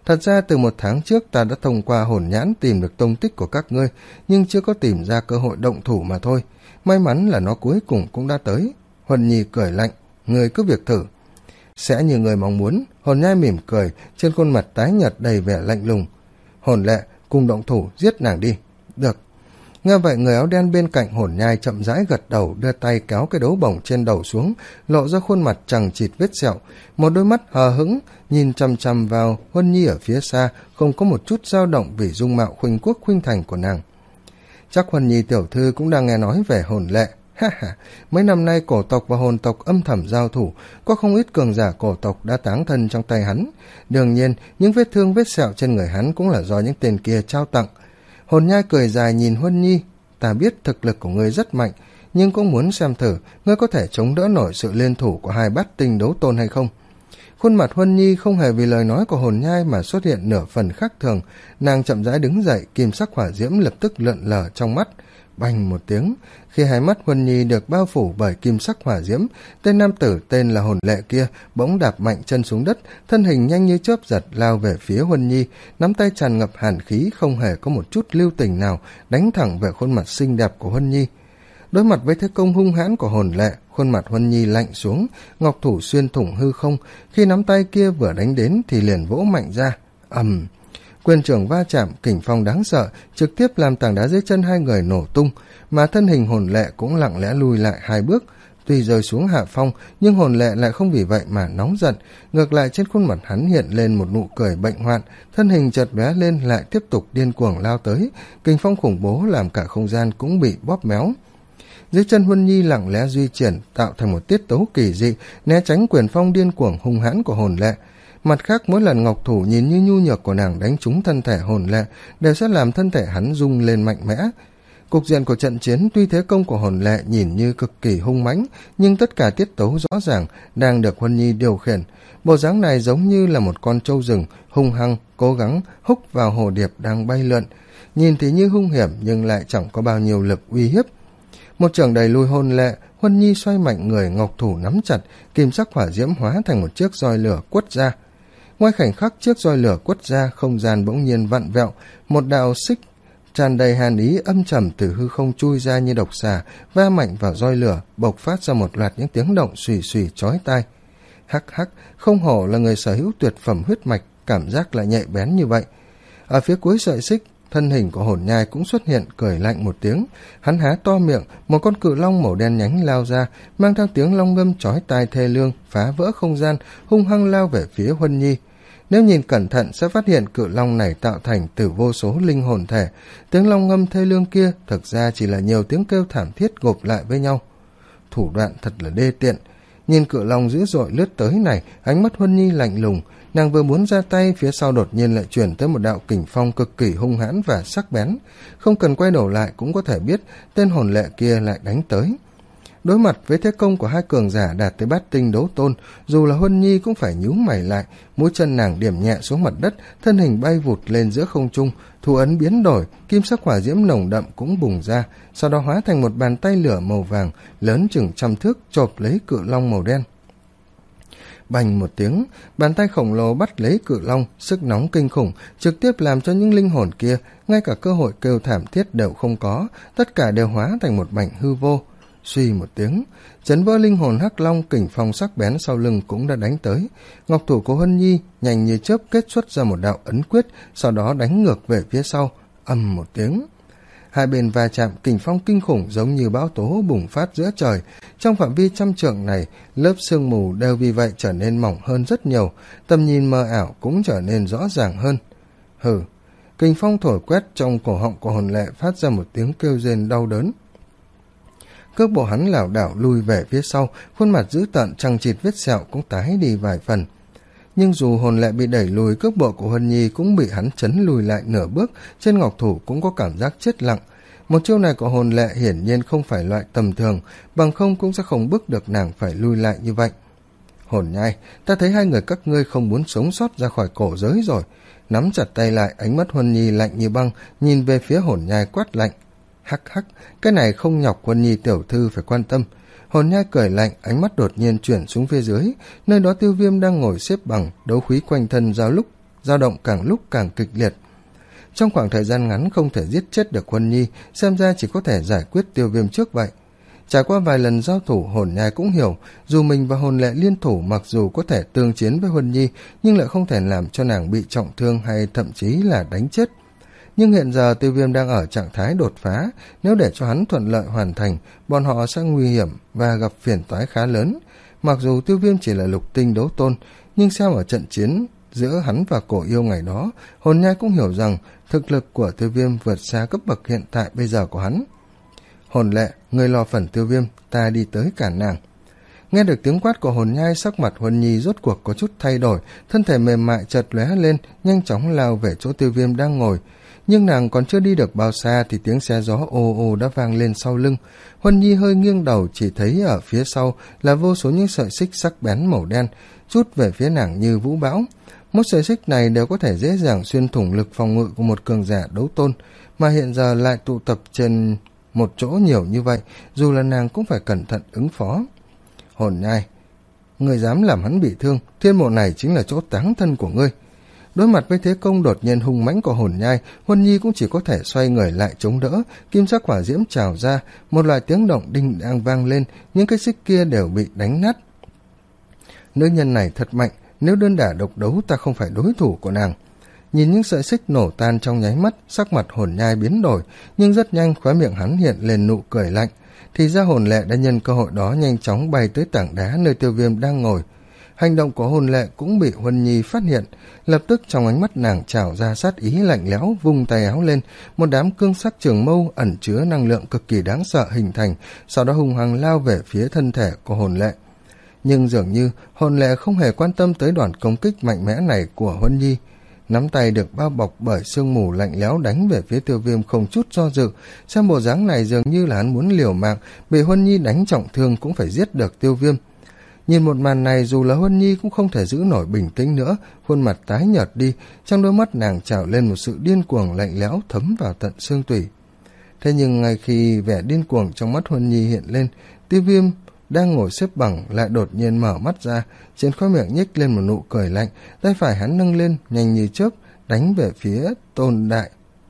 Thật ra từ một tháng trước ta đã thông qua hồn nhãn tìm được tông tích của các ngươi, nhưng chưa có tìm ra cơ hội động thủ mà thôi. May mắn là nó cuối cùng cũng đã tới. Huân Nhi cười lạnh, ngươi cứ việc thử. Sẽ như người mong muốn. Hồn nhai mỉm cười, trên khuôn mặt tái nhợt đầy vẻ lạnh lùng. Hồn lệ, cùng động thủ, giết nàng đi. Được. Nghe vậy người áo đen bên cạnh hồn nhai chậm rãi gật đầu, đưa tay kéo cái đấu bổng trên đầu xuống, lộ ra khuôn mặt chằng chịt vết sẹo, một đôi mắt hờ hững nhìn chằm chằm vào Huân Nhi ở phía xa, không có một chút dao động vì dung mạo khuynh quốc khuynh thành của nàng. Chắc Huân Nhi tiểu thư cũng đang nghe nói về hồn lệ. Ha ha, mấy năm nay cổ tộc và hồn tộc âm thầm giao thủ, có không ít cường giả cổ tộc đã táng thân trong tay hắn. Đương nhiên, những vết thương vết sẹo trên người hắn cũng là do những tên kia trao tặng. Hồn nhai cười dài nhìn Huân Nhi, ta biết thực lực của ngươi rất mạnh, nhưng cũng muốn xem thử ngươi có thể chống đỡ nổi sự liên thủ của hai bát tinh đấu tôn hay không. Khuôn mặt Huân Nhi không hề vì lời nói của hồn nhai mà xuất hiện nửa phần khác thường, nàng chậm rãi đứng dậy, kim sắc hỏa diễm lập tức lượn lờ trong mắt. Bành một tiếng, khi hai mắt Huân Nhi được bao phủ bởi kim sắc hỏa diễm, tên nam tử tên là hồn lệ kia bỗng đạp mạnh chân xuống đất, thân hình nhanh như chớp giật lao về phía Huân Nhi, nắm tay tràn ngập hàn khí, không hề có một chút lưu tình nào, đánh thẳng về khuôn mặt xinh đẹp của Huân Nhi. Đối mặt với thế công hung hãn của hồn lệ, khuôn mặt Huân Nhi lạnh xuống, ngọc thủ xuyên thủng hư không, khi nắm tay kia vừa đánh đến thì liền vỗ mạnh ra. Ầm! Quyền trưởng va chạm, kình phong đáng sợ, trực tiếp làm tảng đá dưới chân hai người nổ tung, mà thân hình hồn lệ cũng lặng lẽ lùi lại hai bước. Tuy rơi xuống hạ phong, nhưng hồn lệ lại không vì vậy mà nóng giận, ngược lại trên khuôn mặt hắn hiện lên một nụ cười bệnh hoạn, thân hình chợt lóe lên lại tiếp tục điên cuồng lao tới, kình phong khủng bố làm cả không gian cũng bị bóp méo. Dưới chân Huân Nhi lặng lẽ di chuyển, tạo thành một tiết tấu kỳ dị, né tránh quyền phong điên cuồng hung hãn của hồn lệ. Mặt khác, mỗi lần ngọc thủ nhìn như nhu nhược của nàng đánh trúng thân thể hồn lệ đều sẽ làm thân thể hắn rung lên mạnh mẽ. Cục diện của trận chiến tuy thế công của hồn lệ nhìn như cực kỳ hung mãnh, nhưng tất cả tiết tấu rõ ràng đang được Huân Nhi điều khiển. Bộ dáng này giống như là một con trâu rừng hung hăng cố gắng húc vào hồ điệp đang bay lượn, nhìn thì như hung hiểm nhưng lại chẳng có bao nhiêu lực uy hiếp. Một chưởng đẩy lùi hồn lệ, Huân Nhi xoay mạnh người, ngọc thủ nắm chặt, kim sắc hỏa diễm hóa thành một chiếc roi lửa quất ra. Ngoài khoảnh khắc chiếc roi lửa quất ra, không gian bỗng nhiên vặn vẹo, một đạo xích tràn đầy hàn ý âm trầm từ hư không chui ra như độc xà, va mạnh vào roi lửa, bộc phát ra một loạt những tiếng động xùy xùy chói tai. Hắc hắc, không hổ là người sở hữu tuyệt phẩm huyết mạch, cảm giác lại nhạy bén như vậy. Ở phía cuối sợi xích, thân hình của hồn nhai cũng xuất hiện, cười lạnh một tiếng, hắn há to miệng, một con cự long màu đen nhánh lao ra, mang theo tiếng long ngâm chói tai thê lương, phá vỡ không gian, hung hăng lao về phía Huân Nhi. Nếu nhìn cẩn thận sẽ phát hiện cự long này tạo thành từ vô số linh hồn thể, tiếng long ngâm thê lương kia thực ra chỉ là nhiều tiếng kêu thảm thiết gộp lại với nhau. Thủ đoạn thật là đê tiện. Nhìn cự long dữ dội lướt tới này, ánh mắt Huân Nhi lạnh lùng, nàng vừa muốn ra tay, phía sau đột nhiên lại chuyển tới một đạo kình phong cực kỳ hung hãn và sắc bén, không cần quay đầu lại cũng có thể biết tên hồn lệ kia lại đánh tới. Đối mặt với thế công của hai cường giả đạt tới bát tinh đấu tôn, dù là Huân Nhi cũng phải nhíu mày lại, mũi chân nàng điểm nhẹ xuống mặt đất, thân hình bay vụt lên giữa không trung, thủ ấn biến đổi, kim sắc hỏa diễm nồng đậm cũng bùng ra, sau đó hóa thành một bàn tay lửa màu vàng lớn chừng trăm thước chộp lấy cự long màu đen. Bành một tiếng, bàn tay khổng lồ bắt lấy cự long, sức nóng kinh khủng trực tiếp làm cho những linh hồn kia ngay cả cơ hội kêu thảm thiết đều không có, tất cả đều hóa thành một mảnh hư vô. Suy một tiếng, chấn vỡ linh hồn hắc long, kình phong sắc bén sau lưng cũng đã đánh tới. Ngọc thủ của Huân Nhi nhanh như chớp kết xuất ra một đạo ấn quyết, sau đó đánh ngược về phía sau. Ầm một tiếng, hai bên va chạm, kình phong kinh khủng giống như bão tố bùng phát giữa trời. Trong phạm vi trăm trượng này, lớp sương mù đều vì vậy trở nên mỏng hơn rất nhiều, tầm nhìn mờ ảo cũng trở nên rõ ràng hơn. Hừ, kình phong thổi quét, trong cổ họng của hồn lệ phát ra một tiếng kêu rên đau đớn. Cước bộ hắn lảo đảo lùi về phía sau, khuôn mặt dữ tợn chằng chịt vết sẹo cũng tái đi vài phần. Nhưng dù hồn lệ bị đẩy lùi, cước bộ của Huân Nhi cũng bị hắn chấn lùi lại nửa bước, trên ngọc thủ cũng có cảm giác chết lặng. Một chiêu này của hồn lệ hiển nhiên không phải loại tầm thường, bằng không cũng sẽ không bức được nàng phải lùi lại như vậy. Hồn nhai, ta thấy hai người các ngươi không muốn sống sót ra khỏi cổ giới rồi. Nắm chặt tay lại, ánh mắt Huân Nhi lạnh như băng, nhìn về phía hồn nhai quát lạnh. Hắc hắc, cái này không nhọc Huân Nhi tiểu thư phải quan tâm. Hồn nhai cười lạnh, ánh mắt đột nhiên chuyển xuống phía dưới, nơi đó Tiêu Viêm đang ngồi xếp bằng, đấu khí quanh thân giao lúc dao động càng lúc càng kịch liệt. Trong khoảng thời gian ngắn không thể giết chết được Huân Nhi, xem ra chỉ có thể giải quyết Tiêu Viêm trước vậy. Trải qua vài lần giao thủ, Hồn Nhai cũng hiểu, dù mình và Hồn Lệ liên thủ mặc dù có thể tương chiến với Huân Nhi, nhưng lại không thể làm cho nàng bị trọng thương hay thậm chí là đánh chết. Nhưng hiện giờ Tiêu Viêm đang ở trạng thái đột phá, nếu để cho hắn thuận lợi hoàn thành, bọn họ sẽ nguy hiểm và gặp phiền toái khá lớn. Mặc dù Tiêu Viêm chỉ là lục tinh đấu tôn, nhưng xem ở trận chiến giữa hắn và Cổ Yêu ngày đó, Hồn Nhai cũng hiểu rằng thực lực của Tiêu Viêm vượt xa cấp bậc hiện tại bây giờ của hắn. Hồn Lệ, người lo phần Tiêu Viêm, ta đi tới cản nàng. Nghe được tiếng quát của Hồn Nhai, sắc mặt Huân Nhi rốt cuộc có chút thay đổi, thân thể mềm mại chợt lóe lên, nhanh chóng lao về chỗ Tiêu Viêm đang ngồi. Nhưng nàng còn chưa đi được bao xa thì tiếng xe gió ồ ồ đã vang lên sau lưng. Huân Nhi hơi nghiêng đầu, chỉ thấy ở phía sau là vô số những sợi xích sắc bén màu đen chút về phía nàng như vũ bão. Một sợi xích này đều có thể dễ dàng xuyên thủng lực phòng ngự của một cường giả đấu tôn, mà hiện giờ lại tụ tập trên một chỗ nhiều như vậy, dù là nàng cũng phải cẩn thận ứng phó. Hồn Nhai, ngươi dám làm hắn bị thương, thiên mộ này chính là chỗ táng thân của ngươi. Đối mặt với thế công đột nhiên hung mãnh của Hồn Nhai, Huân Nhi cũng chỉ có thể xoay người lại chống đỡ. Kim sắc hỏa diễm trào ra, một loại tiếng động đinh đang vang lên, những cái xích kia đều bị đánh nát. Nữ nhân này thật mạnh, nếu đơn đả độc đấu ta không phải đối thủ của nàng. Nhìn những sợi xích nổ tan trong nháy mắt, sắc mặt Hồn Nhai biến đổi, nhưng rất nhanh khóe miệng hắn hiện lên nụ cười lạnh. Thì ra Hồn Lệ đã nhân cơ hội đó nhanh chóng bay tới tảng đá nơi Tiêu Viêm đang ngồi. Hành động của Hồn Lệ cũng bị Huân Nhi phát hiện, lập tức trong ánh mắt nàng trào ra sát ý lạnh lẽo, vung tay áo lên, một đám cương sắc trường mâu ẩn chứa năng lượng cực kỳ đáng sợ hình thành, sau đó hung hăng lao về phía thân thể của Hồn Lệ. Nhưng dường như Hồn Lệ không hề quan tâm tới đòn công kích mạnh mẽ này của Huân Nhi. Nắm tay được bao bọc bởi sương mù lạnh lẽo đánh về phía Tiêu Viêm không chút do dự, xem bộ dáng này dường như là hắn muốn liều mạng, bị Huân Nhi đánh trọng thương cũng phải giết được Tiêu Viêm. Nhìn một màn này, dù là Huân Nhi cũng không thể giữ nổi bình tĩnh nữa, khuôn mặt tái nhợt đi, trong đôi mắt nàng trào lên một sự điên cuồng lạnh lẽo thấm vào tận xương tủy. Thế nhưng ngay khi vẻ điên cuồng trong mắt Huân Nhi hiện lên, Tiêu Viêm đang ngồi xếp bằng lại đột nhiên mở mắt ra, trên khóe miệng nhếch lên một nụ cười lạnh, tay phải hắn nâng lên nhanh như chớp đánh về phía Tôn Đại,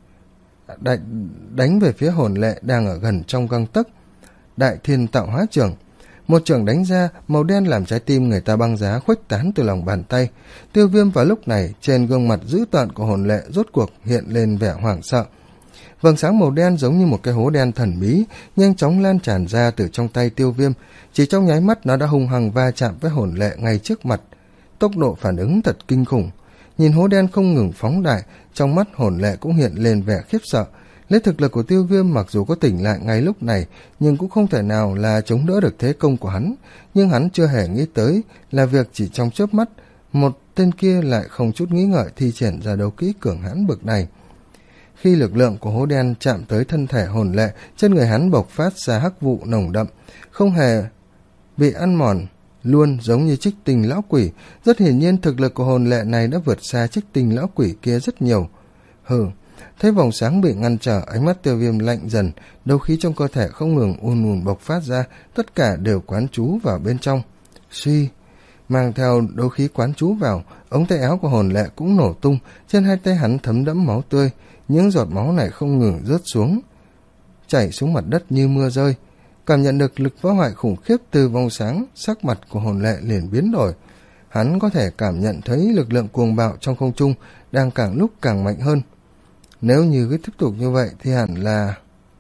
đại đánh về phía Hồn Lệ đang ở gần trong gang tấc. Đại Thiên Tạo Hóa Trưởng, một trường đánh ra, màu đen làm trái tim người ta băng giá khuếch tán từ lòng bàn tay. Tiêu Viêm vào lúc này, trên gương mặt dữ tợn của Hồn Lệ rốt cuộc hiện lên vẻ hoảng sợ. Vầng sáng màu đen giống như một cái hố đen thần bí, nhanh chóng lan tràn ra từ trong tay Tiêu Viêm. Chỉ trong nháy mắt nó đã hung hăng va chạm với Hồn Lệ ngay trước mặt. Tốc độ phản ứng thật kinh khủng. Nhìn hố đen không ngừng phóng đại, trong mắt Hồn Lệ cũng hiện lên vẻ khiếp sợ. Lấy thực lực của Tiêu Viêm mặc dù có tỉnh lại ngay lúc này, nhưng cũng không thể nào là chống đỡ được thế công của hắn. Nhưng hắn chưa hề nghĩ tới là việc chỉ trong chớp mắt, một tên kia lại không chút nghĩ ngợi thi triển ra đấu kỹ cường hãn bực này. Khi lực lượng của hố đen chạm tới thân thể Hồn Lệ, trên người hắn bộc phát ra hắc vụ nồng đậm, không hề bị ăn mòn, luôn giống như Trích Tinh lão quỷ. Rất hiển nhiên thực lực của Hồn Lệ này đã vượt xa Trích Tinh lão quỷ kia rất nhiều. Hừ, thấy vòng sáng bị ngăn trở, ánh mắt Tiêu Viêm lạnh dần, đấu khí trong cơ thể không ngừng ùn ùn bộc phát ra, tất cả đều quán trú vào bên trong. Suy, mang theo đấu khí quán trú vào, ống tay áo của Hồn Lệ cũng nổ tung, trên hai tay hắn thấm đẫm máu tươi, những giọt máu này không ngừng rớt xuống, chảy xuống mặt đất như mưa rơi. Cảm nhận được lực phá hoại khủng khiếp từ vòng sáng, sắc mặt của Hồn Lệ liền biến đổi. Hắn có thể cảm nhận thấy lực lượng cuồng bạo trong không trung đang càng lúc càng mạnh hơn. Nếu như cứ tiếp tục như vậy thì hẳn là...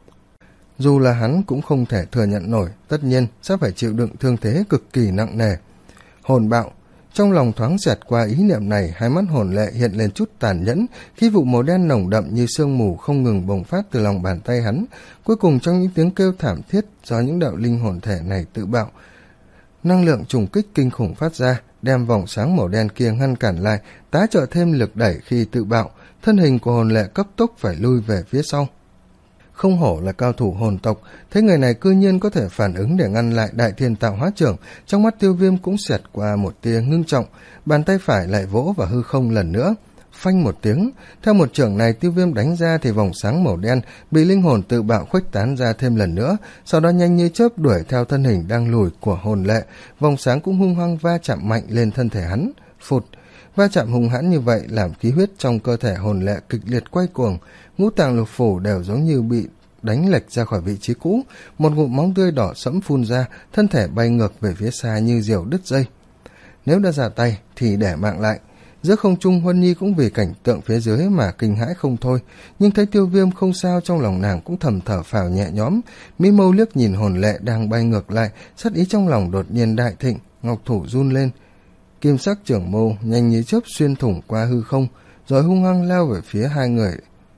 Dù là hắn cũng không thể thừa nhận nổi, tất nhiên sẽ phải chịu đựng thương thế cực kỳ nặng nề. Hồn bạo, trong lòng thoáng xẹt qua ý niệm này, hai mắt Hồn Lệ hiện lên chút tàn nhẫn, khí vụ màu đen nồng đậm như sương mù không ngừng bùng phát từ lòng bàn tay hắn. Cuối cùng trong những tiếng kêu thảm thiết do những đạo linh hồn thể này tự bạo, năng lượng trùng kích kinh khủng phát ra, đem vòng sáng màu đen kia ngăn cản lại, tá trợ thêm lực đẩy khi tự bạo, thân hình của Hồn Lệ cấp tốc phải lui về phía sau. Không hổ là cao thủ hồn tộc, thấy người này cư nhiên có thể phản ứng để ngăn lại Đại Thiên Tạo Hóa Trưởng, trong mắt Tiêu Viêm cũng xẹt qua một tia ngưng trọng, bàn tay phải lại vỗ vào hư không lần nữa. Phanh một tiếng, theo một chưởng này Tiêu Viêm đánh ra thì vòng sáng màu đen bị linh hồn tự bạo khuếch tán ra thêm lần nữa, sau đó nhanh như chớp đuổi theo thân hình đang lùi của Hồn Lệ, vòng sáng cũng hung hăng va chạm mạnh lên thân thể hắn. Phụt, Va chạm hung hãn như vậy làm khí huyết trong cơ thể hồn lệ kịch liệt quay cuồng, ngũ tạng lục phủ đều giống như bị đánh lệch ra khỏi vị trí cũ, một ngụm máu tươi đỏ sẫm phun ra, thân thể bay ngược về phía xa như diều đứt dây. Nếu đã ra tay thì để mạng lại. Giữa không trung, Huân Nhi cũng vì cảnh tượng phía dưới mà kinh hãi không thôi, nhưng thấy Tiêu Viêm không sao, trong lòng nàng cũng thầm thở phào nhẹ nhõm. Mỹ mâu liếc nhìn hồn lệ đang bay ngược lại, sát ý trong lòng đột nhiên đại thịnh, ngọc thủ run lên. Kim sắc trưởng mâu nhanh như chớp xuyên thủng qua hư không, rồi hung hăng lao về phía hai người.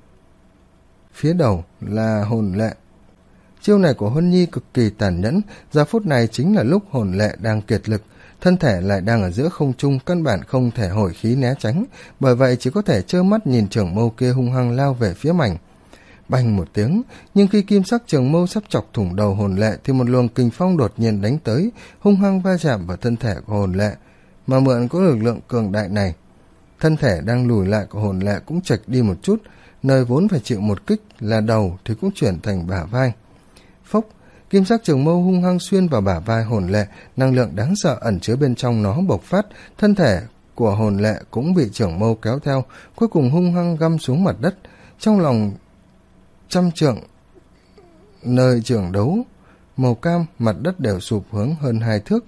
Phía đầu là hồn lệ. Chiêu này của Huân Nhi cực kỳ tàn nhẫn, giờ phút này chính là lúc hồn lệ đang kiệt lực, thân thể lại đang ở giữa không trung, căn bản không thể hồi khí né tránh, bởi vậy chỉ có thể trơ mắt nhìn trưởng mâu kia hung hăng lao về phía mảnh. Bành một tiếng, nhưng khi kim sắc trường mâu sắp chọc thủng đầu hồn lệ thì một luồng kình phong đột nhiên đánh tới, hung hăng va chạm vào thân thể của hồn lệ. Mà mượn có lực lượng cường đại này, thân thể đang lùi lại của hồn lệ cũng chệch đi một chút, nơi vốn phải chịu một kích là đầu thì cũng chuyển thành bả vai. Phốc, kim sắc trường mâu hung hăng xuyên vào bả vai hồn lệ, năng lượng đáng sợ ẩn chứa bên trong nó bộc phát, thân thể của hồn lệ cũng bị trường mâu kéo theo, cuối cùng hung hăng găm xuống mặt đất. Trong lòng trăm trượng nơi trường đấu màu cam, mặt đất đều sụp hướng hơn hai thước.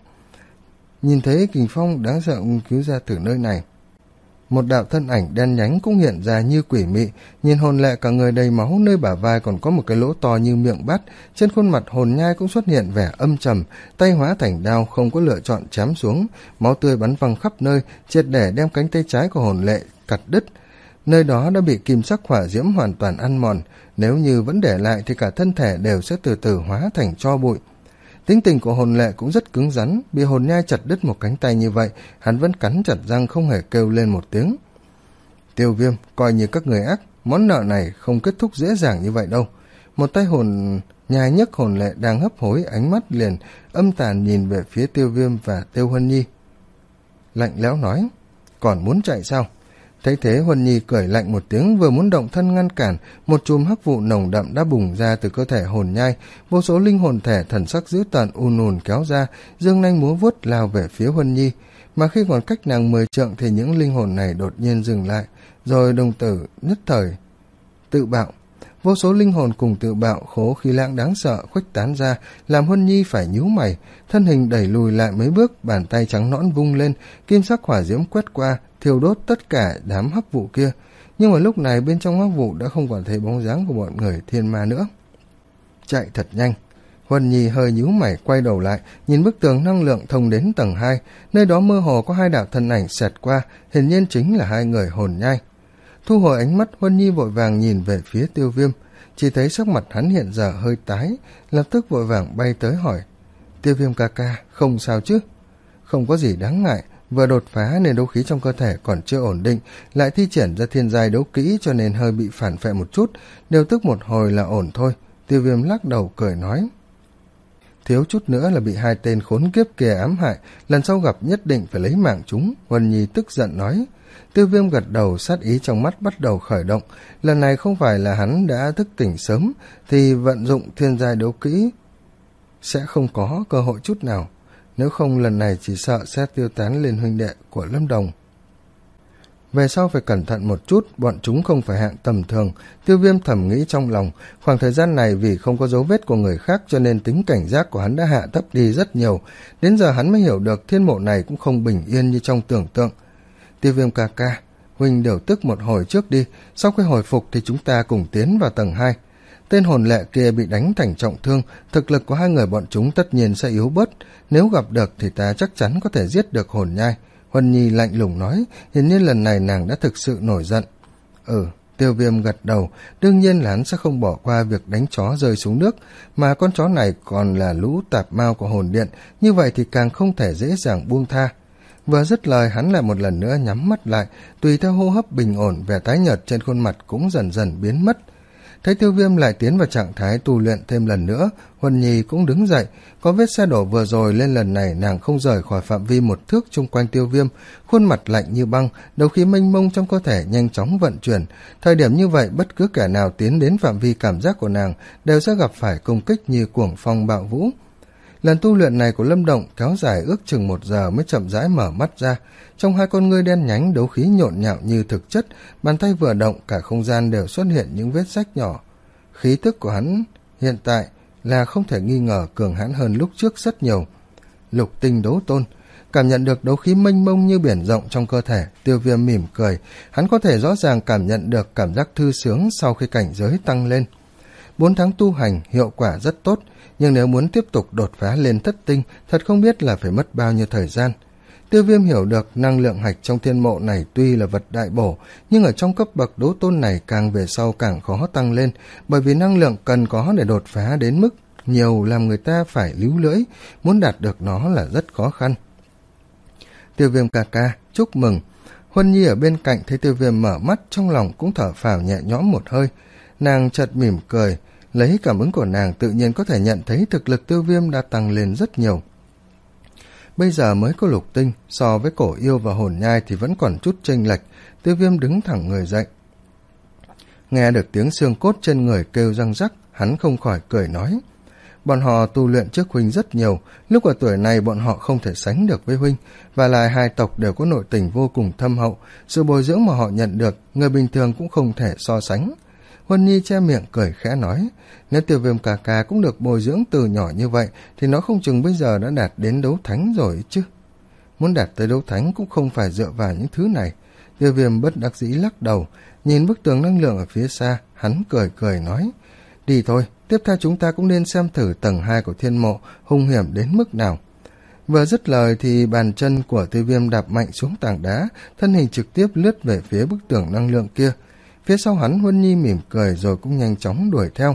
Nhìn thấy kình phong đáng sợ cứu ra từ nơi này, một đạo thân ảnh đen nhánh cũng hiện ra như quỷ mị, nhìn hồn lệ cả người đầy máu, nơi bả vai còn có một cái lỗ to như miệng bát, trên khuôn mặt hồn nhai cũng xuất hiện vẻ âm trầm, tay hóa thành đao không có lựa chọn chém xuống, máu tươi bắn văng khắp nơi, triệt để đem cánh tay trái của hồn lệ cắt đứt. Nơi đó đã bị kim sắc hỏa diễm hoàn toàn ăn mòn, nếu như vẫn để lại thì cả thân thể đều sẽ từ từ hóa thành tro bụi. Tính tình của hồn lệ cũng rất cứng rắn, bị hồn nhai chặt đứt một cánh tay như vậy, hắn vẫn cắn chặt răng không hề kêu lên một tiếng. Tiêu Viêm, coi như các người ác, món nợ này không kết thúc dễ dàng như vậy đâu. Một tay hồn nhai nhấc hồn lệ đang hấp hối, ánh mắt liền âm tàn nhìn về phía Tiêu Viêm và Tiêu Huân Nhi. Lạnh lẽo nói, còn muốn chạy sao? Thấy thế, Huân Nhi cười lạnh một tiếng, vừa muốn động thân ngăn cản, một chùm hắc vụ nồng đậm đã bùng ra từ cơ thể hồn nhai, vô số linh hồn thể thần sắc dữ tợn ùn ùn kéo ra, dương nanh múa vuốt lao về phía Huân Nhi. Mà khi còn cách nàng mười trượng thì những linh hồn này đột nhiên dừng lại, rồi đồng tử nhất thời tự bạo. Vô số linh hồn cùng tự bạo, khố khí lãng đáng sợ khuếch tán ra, làm Huân Nhi phải nhíu mày, thân hình đẩy lùi lại mấy bước, bàn tay trắng nõn vung lên, kim sắc hỏa diễm quét qua, thiêu đốt tất cả đám hắc vụ kia. Nhưng mà lúc này bên trong hắc vụ đã không còn thấy bóng dáng của bọn người thiên ma nữa. Chạy thật nhanh. Huân Nhi hơi nhíu mày quay đầu lại, nhìn bức tường năng lượng thông đến tầng hai, nơi đó mơ hồ có hai đạo thân ảnh xẹt qua, hiển nhiên chính là hai người hồn nhai. Thu hồi ánh mắt, Huân Nhi vội vàng nhìn về phía Tiêu Viêm, chỉ thấy sắc mặt hắn hiện giờ hơi tái, lập tức vội vàng bay tới hỏi, Tiêu Viêm ca ca, không sao chứ? Không có gì đáng ngại, vừa đột phá nên đấu khí trong cơ thể còn chưa ổn định, lại thi triển ra thiên giai đấu kỹ cho nên hơi bị phản phệ một chút, điều tức một hồi là ổn thôi. Tiêu Viêm lắc đầu cười nói, thiếu chút nữa là bị hai tên khốn kiếp kia ám hại, lần sau gặp nhất định phải lấy mạng chúng. Huân Nhi tức giận nói. Tiêu Viêm gật đầu, sát ý trong mắt bắt đầu khởi động. Lần này không phải là hắn đã thức tỉnh sớm thì vận dụng thiên giai đấu kỹ sẽ không có cơ hội chút nào, nếu không lần này chỉ sợ sẽ tiêu tán lên huynh đệ của Lâm Đồng. Về sau phải cẩn thận một chút, bọn chúng không phải hạng tầm thường. Tiêu Viêm thầm nghĩ trong lòng, khoảng thời gian này vì không có dấu vết của người khác cho nên tính cảnh giác của hắn đã hạ thấp đi rất nhiều. Đến giờ hắn mới hiểu được thiên mộ này cũng không bình yên như trong tưởng tượng. Tiêu Viêm ca ca, huynh điều tức một hồi trước đi, sau khi hồi phục thì chúng ta cùng tiến vào tầng hai. Tên hồn lệ kia bị đánh thành trọng thương, thực lực của hai người bọn chúng tất nhiên sẽ yếu bớt, nếu gặp được thì ta chắc chắn có thể giết được hồn nhai. Huân Nhi lạnh lùng nói, hiển nhiên lần này nàng đã thực sự nổi giận. Ừ, Tiêu Viêm gật đầu, đương nhiên là hắn sẽ không bỏ qua việc đánh chó rơi xuống nước, mà con chó này còn là lũ tạp mao của hồn điện, như vậy thì càng không thể dễ dàng buông tha. Vừa dứt lời, hắn lại một lần nữa nhắm mắt lại, tùy theo hô hấp bình ổn, vẻ tái nhợt trên khuôn mặt cũng dần dần biến mất. Thấy Tiêu Viêm lại tiến vào trạng thái tu luyện thêm lần nữa, Huân Nhi cũng đứng dậy, có vết xe đổ vừa rồi lên lần này nàng không rời khỏi phạm vi một thước chung quanh Tiêu Viêm, khuôn mặt lạnh như băng, đấu khí mênh mông trong cơ thể nhanh chóng vận chuyển. Thời điểm như vậy, bất cứ kẻ nào tiến đến phạm vi cảm giác của nàng đều sẽ gặp phải công kích như cuồng phong bạo vũ. Lần tu luyện này của Lâm Động kéo dài ước chừng một giờ mới chậm rãi mở mắt ra. Trong hai con ngươi đen nhánh, đấu khí nhộn nhạo như thực chất, bàn tay vừa động cả không gian đều xuất hiện những vết rách nhỏ. Khí tức của hắn hiện tại là không thể nghi ngờ cường hãn hơn lúc trước rất nhiều. Lục tinh đấu tôn, cảm nhận được đấu khí mênh mông như biển rộng trong cơ thể, Tiêu Viêm mỉm cười. Hắn có thể rõ ràng cảm nhận được cảm giác thư sướng sau khi cảnh giới tăng lên. Bốn tháng tu hành hiệu quả rất tốt, nhưng nếu muốn tiếp tục đột phá lên thất tinh, thật không biết là phải mất bao nhiêu thời gian. Tiêu Viêm hiểu được năng lượng hạch trong thiên mộ này tuy là vật đại bổ, nhưng ở trong cấp bậc đấu tôn này càng về sau càng khó tăng lên, bởi vì năng lượng cần có để đột phá đến mức nhiều làm người ta phải líu lưỡi, muốn đạt được nó là rất khó khăn. Tiêu Viêm ca ca, chúc mừng. Huân Nhi ở bên cạnh thấy Tiêu Viêm mở mắt, trong lòng cũng thở phào nhẹ nhõm một hơi. Nàng chợt mỉm cười, lấy cảm ứng của nàng tự nhiên có thể nhận thấy thực lực Tiêu Viêm đã tăng lên rất nhiều. Bây giờ mới có lục tinh, so với cổ yêu và hồn nhai thì vẫn còn chút chênh lệch. Tiêu Viêm đứng thẳng người dậy. Nghe được tiếng xương cốt trên người kêu răng rắc, hắn không khỏi cười nói. Bọn họ tu luyện trước huynh rất nhiều, lúc ở tuổi này bọn họ không thể sánh được với huynh, và lại hai tộc đều có nội tình vô cùng thâm hậu, sự bồi dưỡng mà họ nhận được, người bình thường cũng không thể so sánh. Huân Nhi che miệng cười khẽ nói, nếu Tiêu Viêm ca ca cũng được bồi dưỡng từ nhỏ như vậy, thì nó không chừng bây giờ đã đạt đến đấu thánh rồi chứ. Muốn đạt tới đấu thánh cũng không phải dựa vào những thứ này. Tiêu Viêm bất đắc dĩ lắc đầu, nhìn bức tường năng lượng ở phía xa, hắn cười cười nói, đi thôi, tiếp theo chúng ta cũng nên xem thử tầng hai của thiên mộ hung hiểm đến mức nào. Vừa dứt lời thì bàn chân của Tiêu Viêm đạp mạnh xuống tảng đá, thân hình trực tiếp lướt về phía bức tường năng lượng kia. Phía sau hắn Huân Nhi mỉm cười rồi cũng nhanh chóng đuổi theo.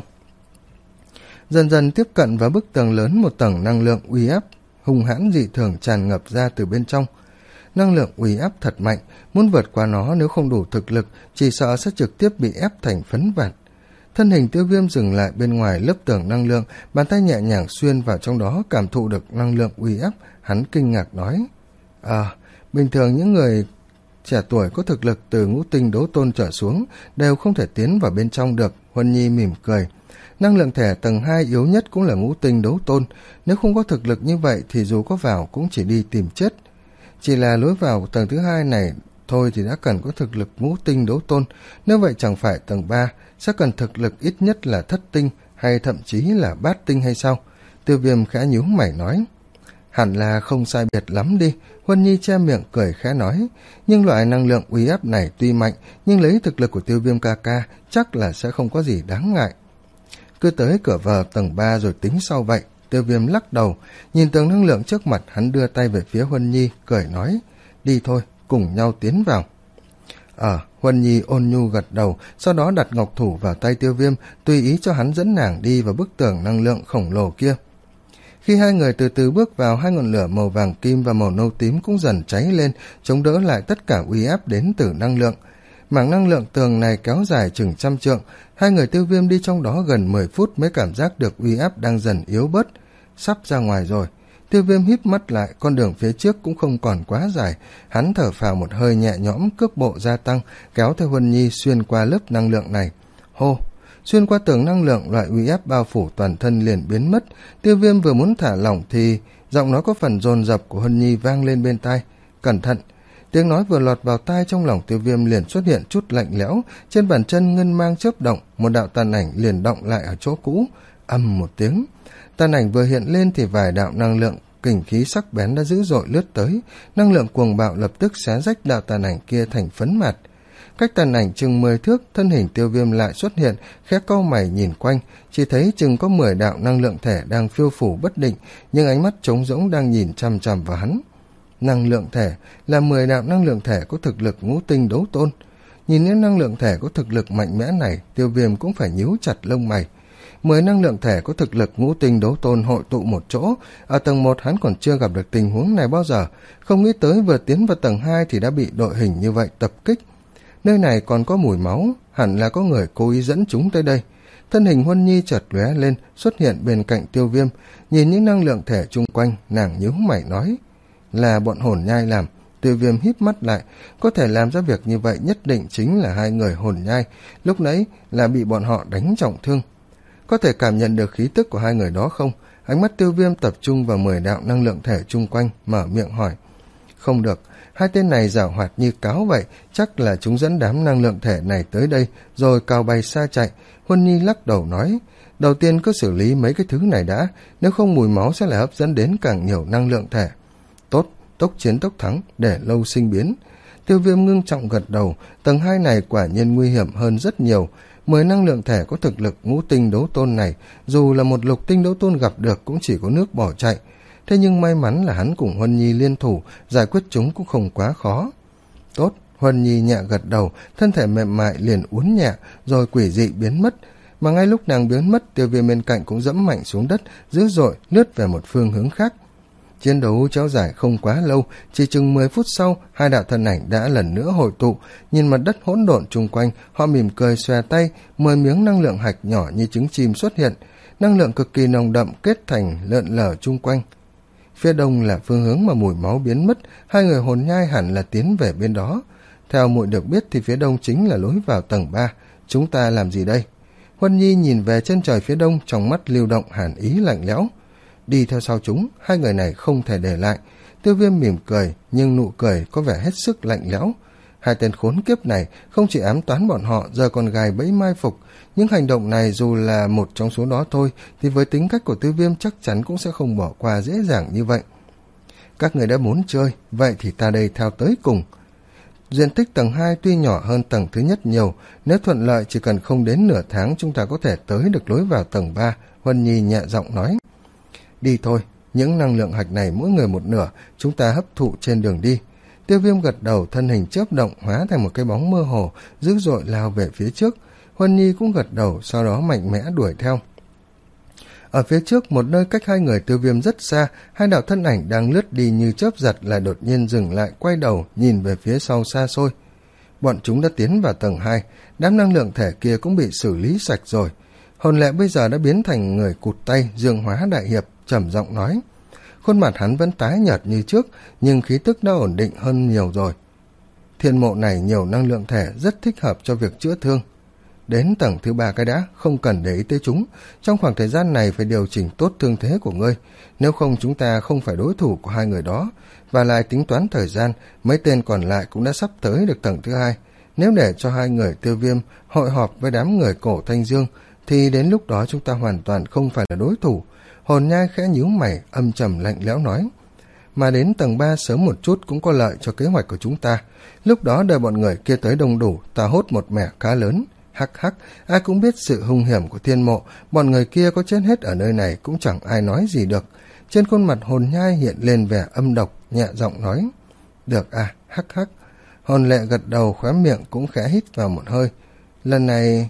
Dần dần tiếp cận vào bức tường lớn, một tầng năng lượng uy áp hung hãn dị thường tràn ngập ra từ bên trong. Năng lượng uy áp thật mạnh, muốn vượt qua nó nếu không đủ thực lực, chỉ sợ sẽ trực tiếp bị ép thành phấn vạt. Thân hình Tiêu Viêm dừng lại bên ngoài lớp tường năng lượng, bàn tay nhẹ nhàng xuyên vào trong đó, cảm thụ được năng lượng uy áp, hắn kinh ngạc nói: À, bình thường những người trẻ tuổi có thực lực từ ngũ tinh đấu tôn trở xuống đều không thể tiến vào bên trong được. Huân Nhi mỉm cười. Năng lượng thể tầng hai yếu nhất cũng là ngũ tinh đấu tôn, nếu không có thực lực như vậy thì dù có vào cũng chỉ đi tìm chết. Chỉ là lối vào tầng thứ hai này thôi thì đã cần có thực lực ngũ tinh đấu tôn, nếu vậy chẳng phải tầng ba sẽ cần thực lực ít nhất là thất tinh hay thậm chí là bát tinh hay sao? Tiêu Viêm khẽ nhíu mày nói. Hẳn là không sai biệt lắm đi. Huân Nhi che miệng cười khẽ nói. Nhưng loại năng lượng uy áp này tuy mạnh, nhưng lấy thực lực của Tiêu Viêm ca ca chắc là sẽ không có gì đáng ngại. Cứ tới cửa vào tầng ba rồi tính sau vậy. Tiêu Viêm lắc đầu, nhìn tầng năng lượng trước mặt, hắn đưa tay về phía Huân Nhi, cười nói. Đi thôi, cùng nhau tiến vào. Ờ, Huân Nhi ôn nhu gật đầu, sau đó đặt ngọc thủ vào tay Tiêu Viêm, tùy ý cho hắn dẫn nàng đi vào bức tường năng lượng khổng lồ kia. Khi hai người từ từ bước vào, hai ngọn lửa màu vàng kim và màu nâu tím cũng dần cháy lên, chống đỡ lại tất cả uy áp đến từ năng lượng. Mảng năng lượng tường này kéo dài chừng trăm trượng, hai người Tiêu Viêm đi trong đó gần mười phút mới cảm giác được uy áp đang dần yếu bớt. Sắp ra ngoài rồi. Tiêu Viêm híp mắt lại, con đường phía trước cũng không còn quá dài, hắn thở phào một hơi nhẹ nhõm, cước bộ gia tăng, kéo theo Huân Nhi xuyên qua lớp năng lượng này. Hô! Xuyên qua tường năng lượng, loại uy áp bao phủ toàn thân liền biến mất. Tiêu Viêm vừa muốn thả lỏng thì giọng nói có phần dồn dập của Huân Nhi vang lên bên tai. Cẩn thận! Tiếng nói vừa lọt vào tai, trong lòng Tiêu Viêm liền xuất hiện chút lạnh lẽo, trên bàn chân ngân mang chớp động, một đạo tàn ảnh liền động lại ở chỗ cũ. Ầm một tiếng, tàn ảnh vừa hiện lên thì vài đạo năng lượng kình khí sắc bén đã dữ dội lướt tới, năng lượng cuồng bạo lập tức xé rách đạo tàn ảnh kia thành phấn mạt. Cách tàn ảnh chừng mười thước, thân hình Tiêu Viêm lại xuất hiện, khẽ cau mày nhìn quanh, chỉ thấy chừng có mười đạo năng lượng thể đang phiêu phủ bất định, nhưng ánh mắt trống rỗng đang nhìn chằm chằm vào hắn. Năng lượng thể là mười đạo năng lượng thể có thực lực ngũ tinh đấu tôn. Nhìn những năng lượng thể có thực lực mạnh mẽ này, Tiêu Viêm cũng phải nhíu chặt lông mày. Mười năng lượng thể có thực lực ngũ tinh đấu tôn hội tụ một chỗ, ở tầng một hắn còn chưa gặp được tình huống này bao giờ, không nghĩ tới vừa tiến vào tầng hai thì đã bị đội hình như vậy tập kích. Nơi này còn có mùi máu, hẳn là có người cố ý dẫn chúng tới đây. Thân hình Huân Nhi chợt lóe lên, xuất hiện bên cạnh Tiêu Viêm, nhìn những năng lượng thể chung quanh, nàng nhíu mày nói, là bọn hồn nhai làm. Tiêu Viêm híp mắt lại, có thể làm ra việc như vậy nhất định chính là hai người hồn nhai, lúc nãy là bị bọn họ đánh trọng thương. Có thể cảm nhận được khí tức của hai người đó không? Ánh mắt Tiêu Viêm tập trung vào mười đạo năng lượng thể chung quanh, mở miệng hỏi. Không được, hai tên này giảo hoạt như cáo vậy, chắc là chúng dẫn đám năng lượng thể này tới đây, rồi cào bay xa chạy. Huân Nhi lắc đầu nói, đầu tiên cứ xử lý mấy cái thứ này đã, nếu không mùi máu sẽ là hấp dẫn đến càng nhiều năng lượng thể. Tốt, tốc chiến tốc thắng, để lâu sinh biến. Tiêu Viêm ngưng trọng gật đầu, tầng hai này quả nhiên nguy hiểm hơn rất nhiều. Mười năng lượng thể có thực lực ngũ tinh đấu tôn này, dù là một lục tinh đấu tôn gặp được cũng chỉ có nước bỏ chạy. Thế nhưng may mắn là hắn cùng Huân Nhi liên thủ, giải quyết chúng cũng không quá khó. Tốt, Huân Nhi nhẹ gật đầu, thân thể mềm mại liền uốn nhẹ, rồi quỷ dị biến mất. Mà ngay lúc nàng biến mất, Tiêu Viêm bên cạnh cũng dẫm mạnh xuống đất, dữ dội lướt về một phương hướng khác. Chiến đấu kéo dài không quá lâu, chỉ chừng mười phút sau, hai đạo thân ảnh đã lần nữa hội tụ, nhìn mặt đất hỗn độn chung quanh, họ mỉm cười xòe tay, mười miếng năng lượng hạch nhỏ như trứng chim xuất hiện, năng lượng cực kỳ nồng đậm kết thành lượn lờ chung quanh. Phía đông là phương hướng mà mùi máu biến mất, hai người hồn nhai hẳn là tiến về bên đó. Theo muội được biết thì phía đông chính là lối vào tầng ba, chúng ta làm gì đây? Huân Nhi nhìn về chân trời phía đông, trong mắt lưu động hàn ý lạnh lẽo. Đi theo sau chúng, hai người này không thể để lại. Tiêu Viêm mỉm cười, nhưng nụ cười có vẻ hết sức lạnh lẽo. Hai tên khốn kiếp này không chỉ ám toán bọn họ, giờ còn gài bẫy mai phục. Những hành động này dù là một trong số đó thôi, thì với tính cách của Tiêu Viêm chắc chắn cũng sẽ không bỏ qua dễ dàng như vậy. Các người đã muốn chơi, vậy thì ta đây theo tới cùng. Diện tích tầng hai tuy nhỏ hơn tầng thứ nhất nhiều, nếu thuận lợi chỉ cần không đến nửa tháng chúng ta có thể tới được lối vào tầng ba, Huân Nhi nhẹ giọng nói. Đi thôi, những năng lượng hạch này mỗi người một nửa, chúng ta hấp thụ trên đường đi. Tiêu Viêm gật đầu, thân hình chớp động hóa thành một cái bóng mơ hồ, dữ dội lao về phía trước. Huân Nhi cũng gật đầu, sau đó mạnh mẽ đuổi theo. Ở phía trước, một nơi cách hai người Tiêu Viêm rất xa, hai đạo thân ảnh đang lướt đi như chớp giật lại đột nhiên dừng lại, quay đầu, nhìn về phía sau xa xôi. Bọn chúng đã tiến vào tầng hai, đám năng lượng thể kia cũng bị xử lý sạch rồi. Hồn Lệ bây giờ đã biến thành người cụt tay, dương hóa đại hiệp, trầm giọng nói. Khuôn mặt hắn vẫn tái nhợt như trước, nhưng khí tức đã ổn định hơn nhiều rồi. Thiên mộ này nhiều năng lượng thể, rất thích hợp cho việc chữa thương. Đến tầng thứ ba cái đã, không cần để ý tới chúng. Trong khoảng thời gian này phải điều chỉnh tốt thương thế của ngươi, nếu không chúng ta không phải đối thủ của hai người đó. Và lại tính toán thời gian, mấy tên còn lại cũng đã sắp tới được tầng thứ hai. Nếu để cho hai người Tiêu Viêm hội họp với đám người cổ Thanh Dương, thì đến lúc đó chúng ta hoàn toàn không phải là đối thủ. Hồn Nhai khẽ nhíu mày, âm trầm lạnh lẽo nói. Mà đến tầng ba sớm một chút cũng có lợi cho kế hoạch của chúng ta. Lúc đó đợi bọn người kia tới đông đủ, ta hốt một mẻ cá lớn. Hắc hắc, ai cũng biết sự hung hiểm của thiên mộ, bọn người kia có chết hết ở nơi này cũng chẳng ai nói gì được. Trên khuôn mặt Hồn Nhai hiện lên vẻ âm độc, nhẹ giọng nói. Được à, hắc hắc. Hồn Lệ gật đầu, khóe miệng cũng khẽ hít vào một hơi. Lần này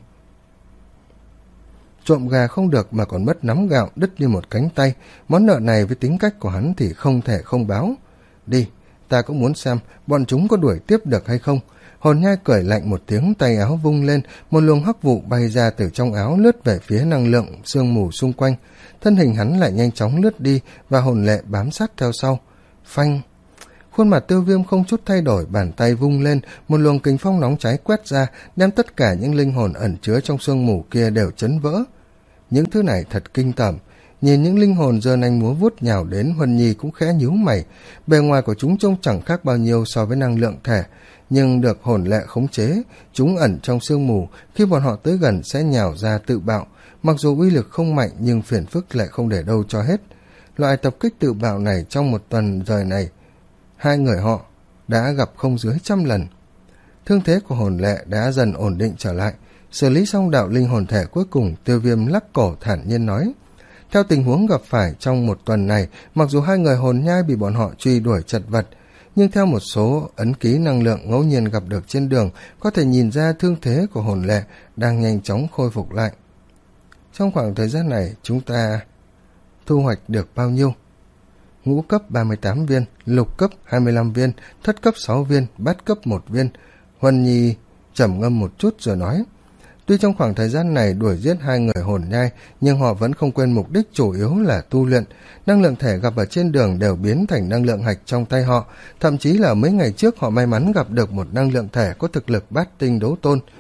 trộm gà không được mà còn mất nắm gạo, đứt đi một cánh tay. Món nợ này với tính cách của hắn thì không thể không báo. Đi, ta cũng muốn xem bọn chúng có đuổi tiếp được hay không. Hồn Nhai cười lạnh một tiếng, tay áo vung lên, một luồng hắc vụ bay ra từ trong áo lướt về phía năng lượng sương mù xung quanh. Thân hình hắn lại nhanh chóng lướt đi và Hồn Lệ bám sát theo sau. Phanh! Khuôn mặt Tiêu Viêm không chút thay đổi, bàn tay vung lên, một luồng kình phong nóng cháy quét ra, đem tất cả những linh hồn ẩn chứa trong sương mù kia đều chấn vỡ. Những thứ này thật kinh tởm. Nhìn những linh hồn giơ nanh múa vuốt nhào đến, Huân Nhi cũng khẽ nhíu mày. Bề ngoài của chúng trông chẳng khác bao nhiêu so với năng lượng thể, nhưng được Hồn Lệ khống chế, chúng ẩn trong sương mù, khi bọn họ tới gần sẽ nhào ra tự bạo. Mặc dù uy lực không mạnh nhưng phiền phức lại không để đâu cho hết. Loại tập kích tự bạo này trong một tuần rời này, hai người họ đã gặp không dưới trăm lần. Thương thế của Hồn Lệ đã dần ổn định trở lại. Xử lý xong đạo linh hồn thể cuối cùng, Tiêu Viêm lắc cổ thản nhiên nói. Theo tình huống gặp phải trong một tuần này, mặc dù hai người Hồn Nhai bị bọn họ truy đuổi chật vật, nhưng theo một số ấn ký năng lượng ngẫu nhiên gặp được trên đường, có thể nhìn ra thương thế của Hồn Lệ đang nhanh chóng khôi phục lại. Trong khoảng thời gian này, chúng ta thu hoạch được bao nhiêu? Ngũ cấp ba mươi tám viên, lục cấp hai mươi lăm viên, thất cấp sáu viên, bát cấp một viên. Huân Nhi trầm ngâm một chút rồi nói. Tuy trong khoảng thời gian này đuổi giết hai người Hồn Nhai, nhưng họ vẫn không quên mục đích chủ yếu là tu luyện. Năng lượng thể gặp ở trên đường đều biến thành năng lượng hạch trong tay họ. Thậm chí là mấy ngày trước họ may mắn gặp được một năng lượng thể có thực lực bát tinh đấu tôn.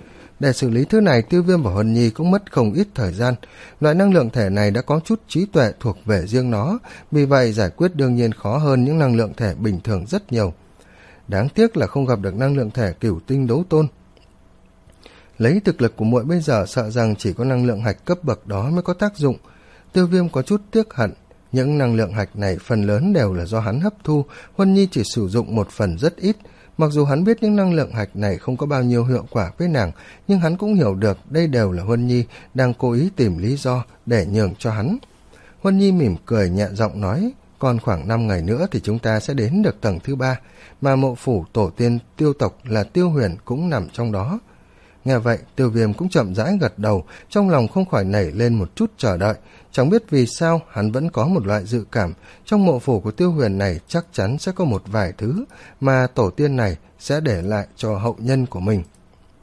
Để xử lý thứ này, Tiêu Viêm và Huân Nhi cũng mất không ít thời gian. Loại năng lượng thể này đã có chút trí tuệ thuộc về riêng nó, vì vậy giải quyết đương nhiên khó hơn những năng lượng thể bình thường rất nhiều. Đáng tiếc là không gặp được năng lượng thể cửu tinh đấu tôn. Lấy thực lực của muội bây giờ, sợ rằng chỉ có năng lượng hạch cấp bậc đó mới có tác dụng. Tiêu Viêm có chút tiếc hận, những năng lượng hạch này phần lớn đều là do hắn hấp thu, Huân Nhi chỉ sử dụng một phần rất ít. Mặc dù hắn biết những năng lượng hạch này không có bao nhiêu hiệu quả với nàng, nhưng hắn cũng hiểu được đây đều là Huân Nhi đang cố ý tìm lý do để nhường cho hắn. Huân Nhi mỉm cười nhẹ giọng nói, còn khoảng năm ngày nữa thì chúng ta sẽ đến được tầng thứ ba, mà mộ phủ tổ tiên Tiêu tộc là Tiêu Huyền cũng nằm trong đó. Nghe vậy, Tiêu Viêm cũng chậm rãi gật đầu, trong lòng không khỏi nảy lên một chút chờ đợi. Chẳng biết vì sao, hắn vẫn có một loại dự cảm, trong mộ phủ của Tiêu Huyền này chắc chắn sẽ có một vài thứ mà tổ tiên này sẽ để lại cho hậu nhân của mình.